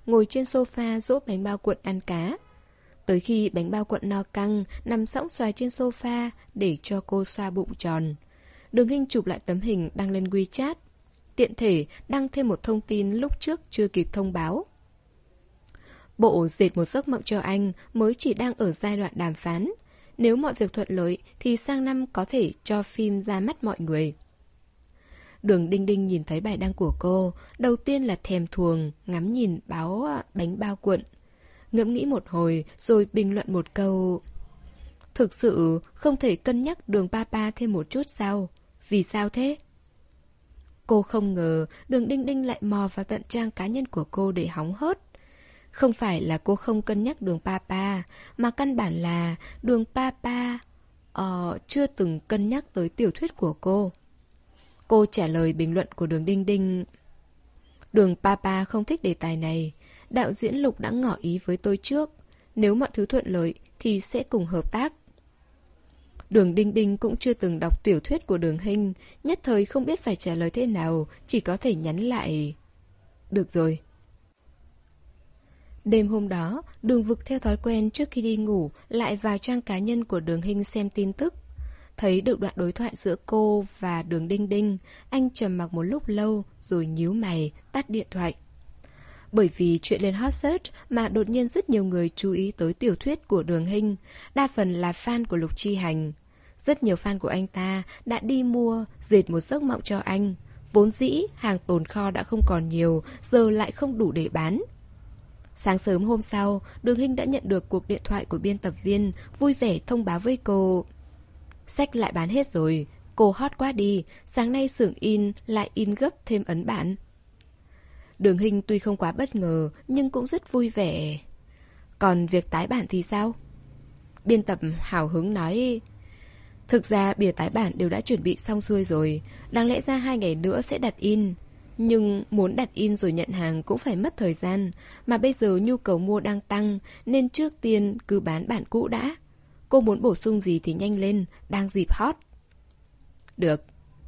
ngồi trên sofa dỗ bánh bao cuộn ăn cá. Tới khi bánh bao cuộn no căng, nằm sõng xoài trên sofa để cho cô xoa bụng tròn. Đường Hinh chụp lại tấm hình đăng lên WeChat. Tiện thể đăng thêm một thông tin lúc trước chưa kịp thông báo. Bộ Dệt Một Giấc Mộng Cho Anh mới chỉ đang ở giai đoạn đàm phán. Nếu mọi việc thuận lợi thì sang năm có thể cho phim ra mắt mọi người. Đường Đinh Đinh nhìn thấy bài đăng của cô, đầu tiên là thèm thuồng, ngắm nhìn báo bánh bao cuộn. Ngẫm nghĩ một hồi rồi bình luận một câu. Thực sự không thể cân nhắc Đường Papa thêm một chút sao? Vì sao thế? Cô không ngờ Đường Đinh Đinh lại mò vào tận trang cá nhân của cô để hóng hớt. Không phải là cô không cân nhắc Đường Papa, mà căn bản là Đường Papa ờ, chưa từng cân nhắc tới tiểu thuyết của cô. Cô trả lời bình luận của Đường Đinh Đinh. Đường Papa không thích đề tài này. Đạo diễn Lục đã ngỏ ý với tôi trước. Nếu mọi thứ thuận lợi thì sẽ cùng hợp tác. Đường Đinh Đinh cũng chưa từng đọc tiểu thuyết của Đường Hinh, nhất thời không biết phải trả lời thế nào, chỉ có thể nhắn lại. Được rồi. Đêm hôm đó, Đường Vực theo thói quen trước khi đi ngủ lại vào trang cá nhân của Đường Hinh xem tin tức. Thấy được đoạn đối thoại giữa cô và Đường Đinh Đinh, anh trầm mặc một lúc lâu rồi nhíu mày, tắt điện thoại. Bởi vì chuyện lên hot search mà đột nhiên rất nhiều người chú ý tới tiểu thuyết của Đường Hinh, đa phần là fan của Lục Chi Hành. Rất nhiều fan của anh ta đã đi mua Dệt Một Giấc Mộng Cho Anh. Vốn dĩ hàng tồn kho đã không còn nhiều, giờ lại không đủ để bán. Sáng sớm hôm sau, Đường Hinh đã nhận được cuộc điện thoại của biên tập viên, vui vẻ thông báo với cô. Sách lại bán hết rồi, cô hot quá đi, sáng nay xưởng in lại in gấp thêm ấn bản. Đường Hinh tuy không quá bất ngờ, nhưng cũng rất vui vẻ. Còn việc tái bản thì sao? Biên tập hào hứng nói. Thực ra bìa tái bản đều đã chuẩn bị xong xuôi rồi, đáng lẽ ra hai ngày nữa sẽ đặt in. Nhưng muốn đặt in rồi nhận hàng cũng phải mất thời gian, mà bây giờ nhu cầu mua đang tăng, nên trước tiên cứ bán bản cũ đã. Cô muốn bổ sung gì thì nhanh lên, đang dịp hot. Được.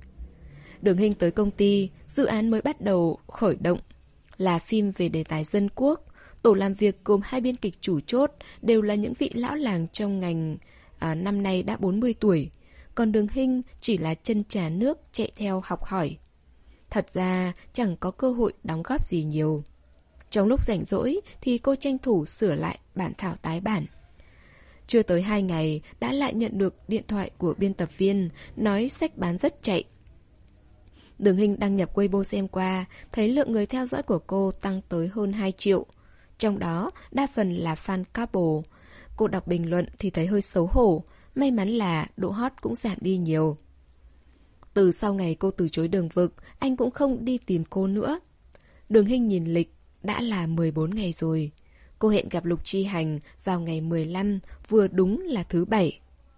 Đường Hinh tới công ty, dự án mới bắt đầu khởi động. Là phim về đề tài dân quốc. Tổ làm việc gồm hai biên kịch chủ chốt, đều là những vị lão làng trong ngành, à, năm nay đã bốn mươi tuổi. Còn Đường Hinh chỉ là chân trà nước chạy theo học hỏi. Thật ra chẳng có cơ hội đóng góp gì nhiều. Trong lúc rảnh rỗi thì cô tranh thủ sửa lại bản thảo tái bản. Chưa tới hai ngày đã lại nhận được điện thoại của biên tập viên, nói sách bán rất chạy. Đường Hinh đăng nhập Weibo xem qua, thấy lượng người theo dõi của cô tăng tới hơn hai triệu. Trong đó đa phần là fan couple. Cô đọc bình luận thì thấy hơi xấu hổ, may mắn là độ hot cũng giảm đi nhiều. Từ sau ngày cô từ chối Đường Vực, anh cũng không đi tìm cô nữa. Đường Hinh nhìn lịch, đã là mười bốn ngày rồi. Cô hẹn gặp Lục Chi Hành vào ngày mười lăm, vừa đúng là thứ bảy.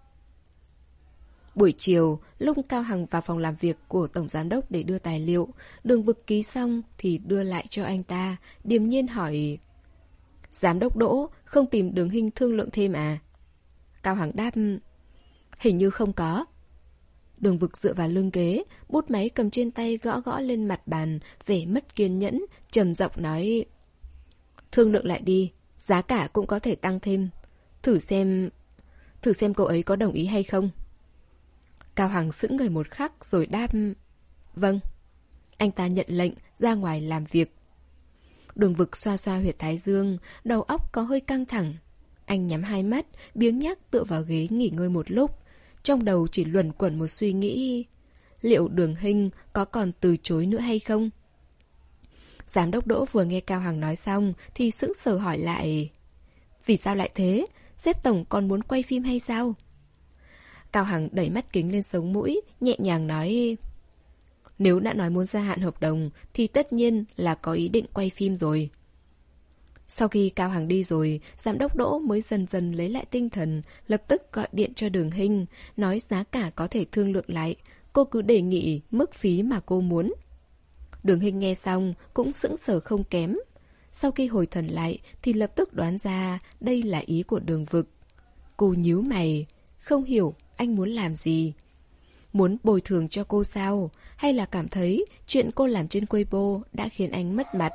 Buổi chiều, lúc Cao Hằng vào phòng làm việc của Tổng Giám đốc để đưa tài liệu, Đường Vực ký xong thì đưa lại cho anh ta, điềm nhiên hỏi. Giám đốc Đỗ, không tìm Đường Hinh thương lượng thêm à? Cao Hằng đáp, hình như không có. Đường Vực dựa vào lưng ghế, bút máy cầm trên tay gõ gõ lên mặt bàn, vẻ mất kiên nhẫn, trầm giọng nói. Thương lượng lại đi, giá cả cũng có thể tăng thêm. Thử xem... Thử xem cô ấy có đồng ý hay không. Cao Hằng sững người một khắc rồi đáp. Vâng. Anh ta nhận lệnh ra ngoài làm việc. Đường Vực xoa xoa huyệt thái dương, đầu óc có hơi căng thẳng. Anh nhắm hai mắt, biếng nhác tựa vào ghế nghỉ ngơi một lúc. Trong đầu chỉ luẩn quẩn một suy nghĩ. Liệu Đường Hinh có còn từ chối nữa hay không? Giám đốc Đỗ vừa nghe Cao Hằng nói xong thì sững sờ hỏi lại. Vì sao lại thế? Sếp tổng còn muốn quay phim hay sao? Cao Hằng đẩy mắt kính lên sống mũi, nhẹ nhàng nói. Nếu đã nói muốn gia hạn hợp đồng thì tất nhiên là có ý định quay phim rồi. Sau khi Cao Hằng đi rồi, giám đốc Đỗ mới dần dần lấy lại tinh thần, lập tức gọi điện cho Đường Hinh, nói giá cả có thể thương lượng lại, cô cứ đề nghị mức phí mà cô muốn. Đường Hinh nghe xong cũng sững sờ không kém. Sau khi hồi thần lại thì lập tức đoán ra đây là ý của Đường Vực. Cô nhíu mày, không hiểu anh muốn làm gì. Muốn bồi thường cho cô sao? Hay là cảm thấy chuyện cô làm trên Weibo đã khiến anh mất mặt,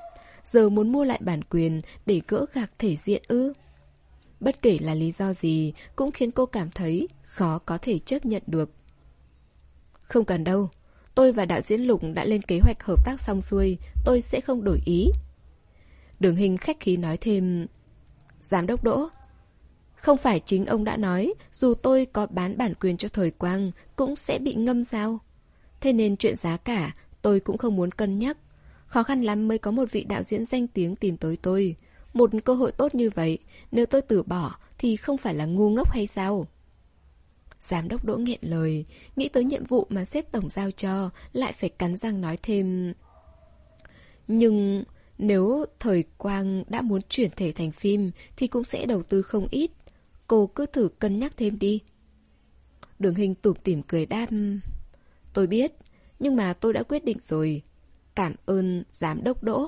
giờ muốn mua lại bản quyền để gỡ gạc thể diện ư? Bất kể là lý do gì cũng khiến cô cảm thấy khó có thể chấp nhận được. Không cần đâu, tôi và đạo diễn Lục đã lên kế hoạch hợp tác xong xuôi, tôi sẽ không đổi ý. Đường Hinh khách khí nói thêm, Giám đốc Đỗ, không phải chính ông đã nói dù tôi có bán bản quyền cho Thời Quang cũng sẽ bị ngâm sao? Thế nên chuyện giá cả tôi cũng không muốn cân nhắc. Khó khăn lắm mới có một vị đạo diễn danh tiếng tìm tới tôi. Một cơ hội tốt như vậy, nếu tôi từ bỏ thì không phải là ngu ngốc hay sao? Giám đốc Đỗ nghẹn lời, nghĩ tới nhiệm vụ mà sếp tổng giao cho, lại phải cắn răng nói thêm. Nhưng nếu Thời Quang đã muốn chuyển thể thành phim thì cũng sẽ đầu tư không ít. Cô cứ thử cân nhắc thêm đi. Đường Hinh tủm tỉm cười đáp, tôi biết, nhưng mà tôi đã quyết định rồi. Cảm ơn Giám đốc Đỗ.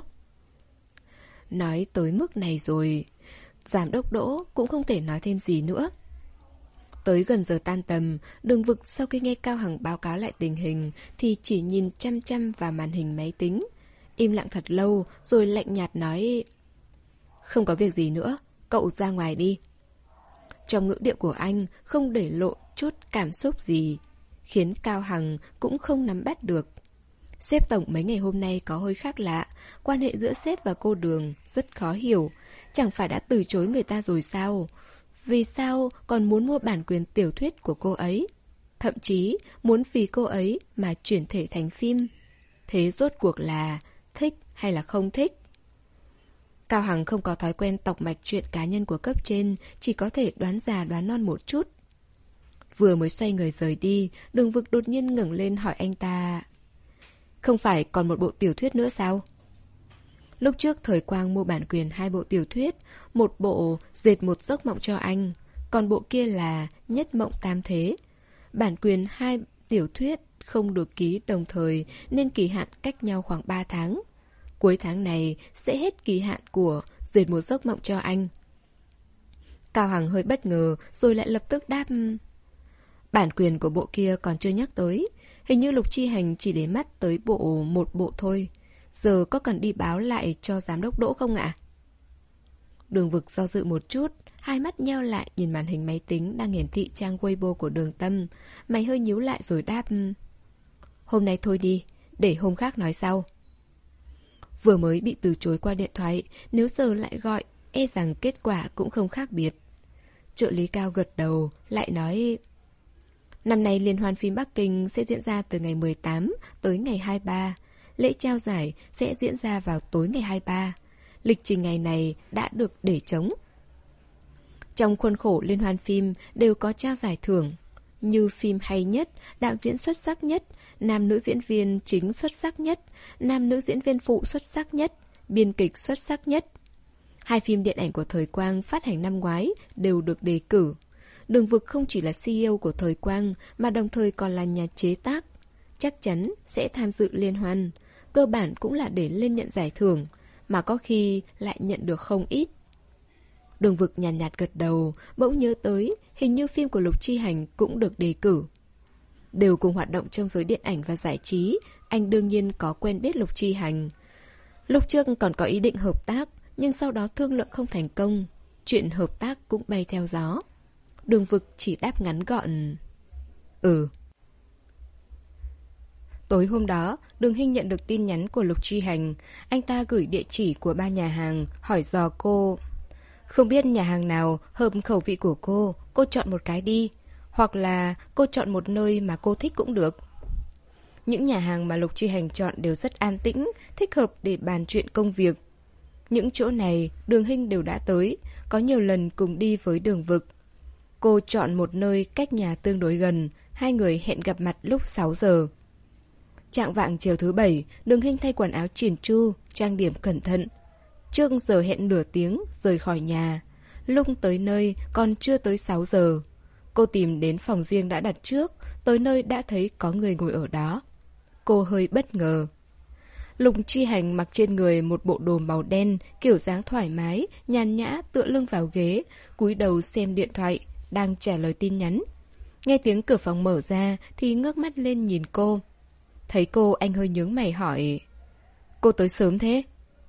Nói tới mức này rồi, Giám đốc Đỗ cũng không thể nói thêm gì nữa. Tới gần giờ tan tầm, Đường Vực sau khi nghe Cao Hằng báo cáo lại tình hình thì chỉ nhìn chăm chăm vào màn hình máy tính. Im lặng thật lâu rồi lạnh nhạt nói, không có việc gì nữa, cậu ra ngoài đi. Trong ngữ điệu của anh không để lộ chút cảm xúc gì, khiến Cao Hằng cũng không nắm bắt được. Sếp tổng mấy ngày hôm nay có hơi khác lạ, quan hệ giữa sếp và cô Đường rất khó hiểu. Chẳng phải đã từ chối người ta rồi sao? Vì sao còn muốn mua bản quyền tiểu thuyết của cô ấy? Thậm chí muốn vì cô ấy mà chuyển thể thành phim. Thế rốt cuộc là thích hay là không thích? Cao Hằng không có thói quen tọc mạch chuyện cá nhân của cấp trên, chỉ có thể đoán già đoán non một chút. Vừa mới xoay người rời đi, Đường Vực đột nhiên ngẩng lên hỏi anh ta, không phải còn một bộ tiểu thuyết nữa sao? Lúc trước Thời Quang mua bản quyền hai bộ tiểu thuyết, một bộ Dệt một giấc mộng cho anh, còn bộ kia là Nhất mộng tam thế. Bản quyền hai tiểu thuyết không được ký đồng thời nên kỳ hạn cách nhau khoảng ba tháng. Cuối tháng này sẽ hết kỳ hạn của Dệt một giấc mộng cho anh. Cao Hằng hơi bất ngờ rồi lại lập tức đáp, bản quyền của bộ kia còn chưa nhắc tới. Hình như Lục Chi Hành chỉ để mắt tới bộ một bộ thôi. Giờ có cần đi báo lại cho Giám đốc Đỗ không ạ? Đường Vực do dự một chút, hai mắt nheo lại nhìn màn hình máy tính đang hiển thị trang Weibo của Đường Tâm. Mày hơi nhíu lại rồi đáp, hôm nay thôi đi, để hôm khác nói sau. Vừa mới bị từ chối qua điện thoại, nếu giờ lại gọi, e rằng kết quả cũng không khác biệt. Trợ lý Cao gật đầu, lại nói, năm nay Liên hoan phim Bắc Kinh sẽ diễn ra từ ngày mười tám tới ngày hai mươi ba. Lễ trao giải sẽ diễn ra vào tối ngày hai mươi ba. Lịch trình ngày này đã được để trống. Trong khuôn khổ Liên hoan phim đều có trao giải thưởng, như phim hay nhất, đạo diễn xuất sắc nhất, nam nữ diễn viên chính xuất sắc nhất, nam nữ diễn viên phụ xuất sắc nhất, biên kịch xuất sắc nhất. Hai phim điện ảnh của Thời Quang phát hành năm ngoái đều được đề cử. Đường Vực không chỉ là xê e ô của Thời Quang mà đồng thời còn là nhà chế tác, chắc chắn sẽ tham dự liên hoan. Cơ bản cũng là để lên nhận giải thưởng, mà có khi lại nhận được không ít. Đường Vực nhàn nhạt, nhạt gật đầu, bỗng nhớ tới hình như phim của Lục Chi Hành cũng được đề cử. Đều cùng hoạt động trong giới điện ảnh và giải trí, anh đương nhiên có quen biết Lục Chi Hành. Lúc trước còn có ý định hợp tác, nhưng sau đó thương lượng không thành công, chuyện hợp tác cũng bay theo gió. Đường Vực chỉ đáp ngắn gọn, ừ. Tối hôm đó, Đường Hinh nhận được tin nhắn của Lục Chi Hành. Anh ta gửi địa chỉ của ba nhà hàng, hỏi dò cô, không biết nhà hàng nào hợp khẩu vị của cô, cô chọn một cái đi. Hoặc là cô chọn một nơi mà cô thích cũng được. Những nhà hàng mà Lục Chi Hành chọn đều rất an tĩnh, thích hợp để bàn chuyện công việc. Những chỗ này Đường Hinh đều đã tới, có nhiều lần cùng đi với Đường Vực. Cô chọn một nơi cách nhà tương đối gần, hai người hẹn gặp mặt lúc sáu giờ. Chạng vạng chiều thứ bảy, Đường Hinh thay quần áo chỉn chu, trang điểm cẩn thận. Trước giờ hẹn nửa tiếng rời khỏi nhà. Lúc tới nơi còn chưa tới sáu giờ. Cô tìm đến phòng riêng đã đặt trước, tới nơi đã thấy có người ngồi ở đó. Cô hơi bất ngờ. Lục Chi Hành mặc trên người một bộ đồ màu đen, kiểu dáng thoải mái, nhàn nhã tựa lưng vào ghế, cúi đầu xem điện thoại, đang trả lời tin nhắn. Nghe tiếng cửa phòng mở ra thì ngước mắt lên nhìn cô. Thấy cô, anh hơi nhướng mày hỏi, cô tới sớm thế?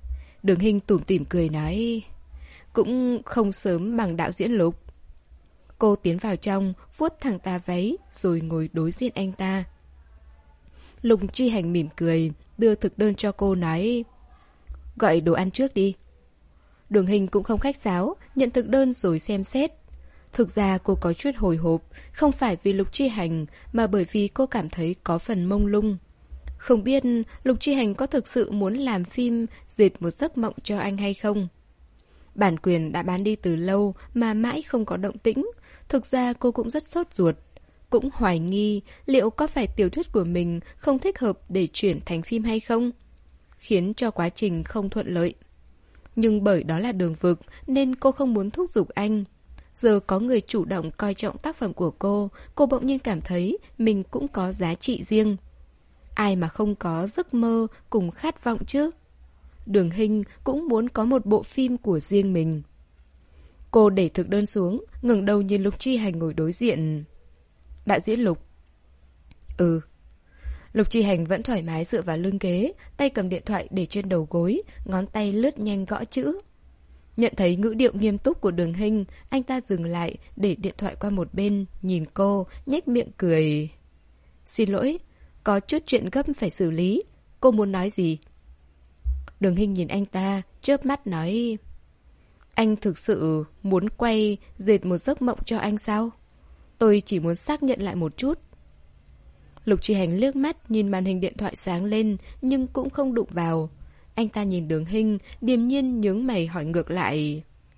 Đường Hinh tủm tỉm cười nói, cũng không sớm bằng đạo diễn Lục. Cô tiến vào trong, vuốt thẳng tà váy, rồi ngồi đối diện anh ta. Lục Chi Hành mỉm cười, đưa thực đơn cho cô nói, gọi đồ ăn trước đi. Đường Hinh cũng không khách sáo, nhận thực đơn rồi xem xét. Thực ra cô có chút hồi hộp, không phải vì Lục Chi Hành, mà bởi vì cô cảm thấy có phần mông lung. Không biết Lục Chi Hành có thực sự muốn làm phim dệt một giấc mộng cho anh hay không? Bản quyền đã bán đi từ lâu mà mãi không có động tĩnh. Thực ra cô cũng rất sốt ruột. Cũng hoài nghi liệu có phải tiểu thuyết của mình không thích hợp để chuyển thành phim hay không, khiến cho quá trình không thuận lợi. Nhưng bởi đó là Đường Vực nên cô không muốn thúc giục anh. Giờ có người chủ động coi trọng tác phẩm của cô, cô bỗng nhiên cảm thấy mình cũng có giá trị riêng. Ai mà không có giấc mơ cùng khát vọng chứ? Đường Hinh cũng muốn có một bộ phim của riêng mình. Cô để thực đơn xuống, ngẩng đầu nhìn Lục Chi Hành ngồi đối diện. Đạo diễn Lục. Ừ. Lục Chi Hành vẫn thoải mái dựa vào lưng ghế, tay cầm điện thoại để trên đầu gối, ngón tay lướt nhanh gõ chữ. Nhận thấy ngữ điệu nghiêm túc của Đường Hinh, anh ta dừng lại, để điện thoại qua một bên, nhìn cô, nhếch miệng cười. Xin lỗi, có chút chuyện gấp phải xử lý. Cô muốn nói gì? Đường Hinh nhìn anh ta, chớp mắt nói, anh thực sự muốn quay dệt một giấc mộng cho anh sao? Tôi chỉ muốn xác nhận lại một chút. Lục Chi Hành liếc mắt nhìn màn hình điện thoại sáng lên, nhưng cũng không đụng vào. Anh ta nhìn Đường Hinh, điềm nhiên nhướng mày hỏi ngược lại.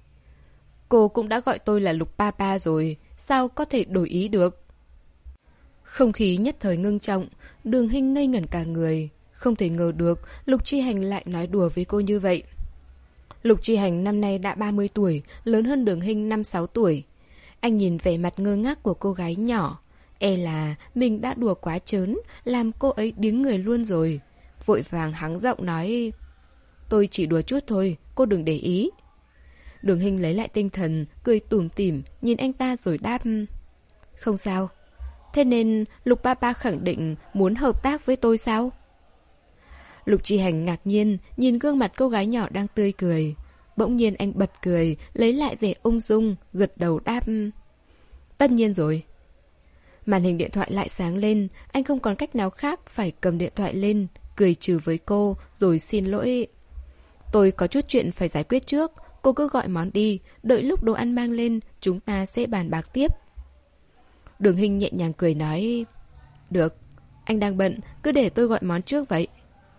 Cô cũng đã gọi tôi là Lục Papa rồi, sao có thể đổi ý được? Không khí nhất thời ngưng trọng, Đường Hinh ngây ngẩn cả người. Không thể ngờ được Lục Chi Hành lại nói đùa với cô như vậy. Lục Chi Hành năm nay đã ba mươi tuổi, lớn hơn Đường Hinh năm sáu tuổi. Anh nhìn vẻ mặt ngơ ngác của cô gái nhỏ. E là mình đã đùa quá trớn, làm cô ấy điếng người luôn rồi. Vội vàng hắng giọng nói, tôi chỉ đùa chút thôi, cô đừng để ý. Đường Hinh lấy lại tinh thần, cười tủm tỉm, nhìn anh ta rồi đáp, không sao. Thế nên Lục Papa khẳng định muốn hợp tác với tôi sao? Lục Chi Hành ngạc nhiên, nhìn gương mặt cô gái nhỏ đang tươi cười. Bỗng nhiên anh bật cười, lấy lại vẻ ung dung, gật đầu đáp, tất nhiên rồi. Màn hình điện thoại lại sáng lên, anh không còn cách nào khác phải cầm điện thoại lên, cười trừ với cô, rồi xin lỗi. Tôi có chút chuyện phải giải quyết trước, cô cứ gọi món đi, đợi lúc đồ ăn mang lên, chúng ta sẽ bàn bạc tiếp. Đường Hinh nhẹ nhàng cười nói, được, anh đang bận, cứ để tôi gọi món trước vậy.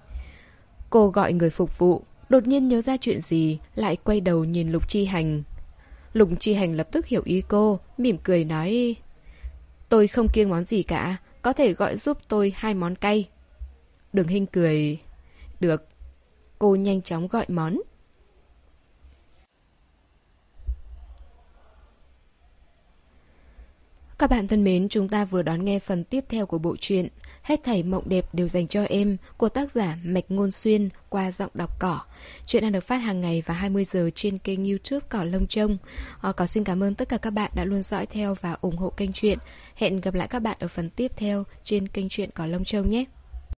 Cô gọi người phục vụ, đột nhiên nhớ ra chuyện gì, lại quay đầu nhìn Lục Chi Hành. Lục Chi Hành lập tức hiểu ý cô, mỉm cười nói, tôi không kiêng món gì cả, có thể gọi giúp tôi hai món cay. Đường Hinh cười, được. Cô nhanh chóng gọi món. Các bạn thân mến, chúng ta vừa đón nghe phần tiếp theo của bộ truyện Hết thảy mộng đẹp đều dành cho em của tác giả Mạch Ngôn Xuyên qua giọng đọc Cỏ. Chuyện đang được phát hàng ngày vào hai mươi giờ trên kênh YouTube Cỏ Lông Trông. À, Cỏ xin cảm ơn tất cả các bạn đã luôn dõi theo và ủng hộ kênh truyện. Hẹn gặp lại các bạn ở phần tiếp theo trên kênh truyện Cỏ Lông Trông nhé.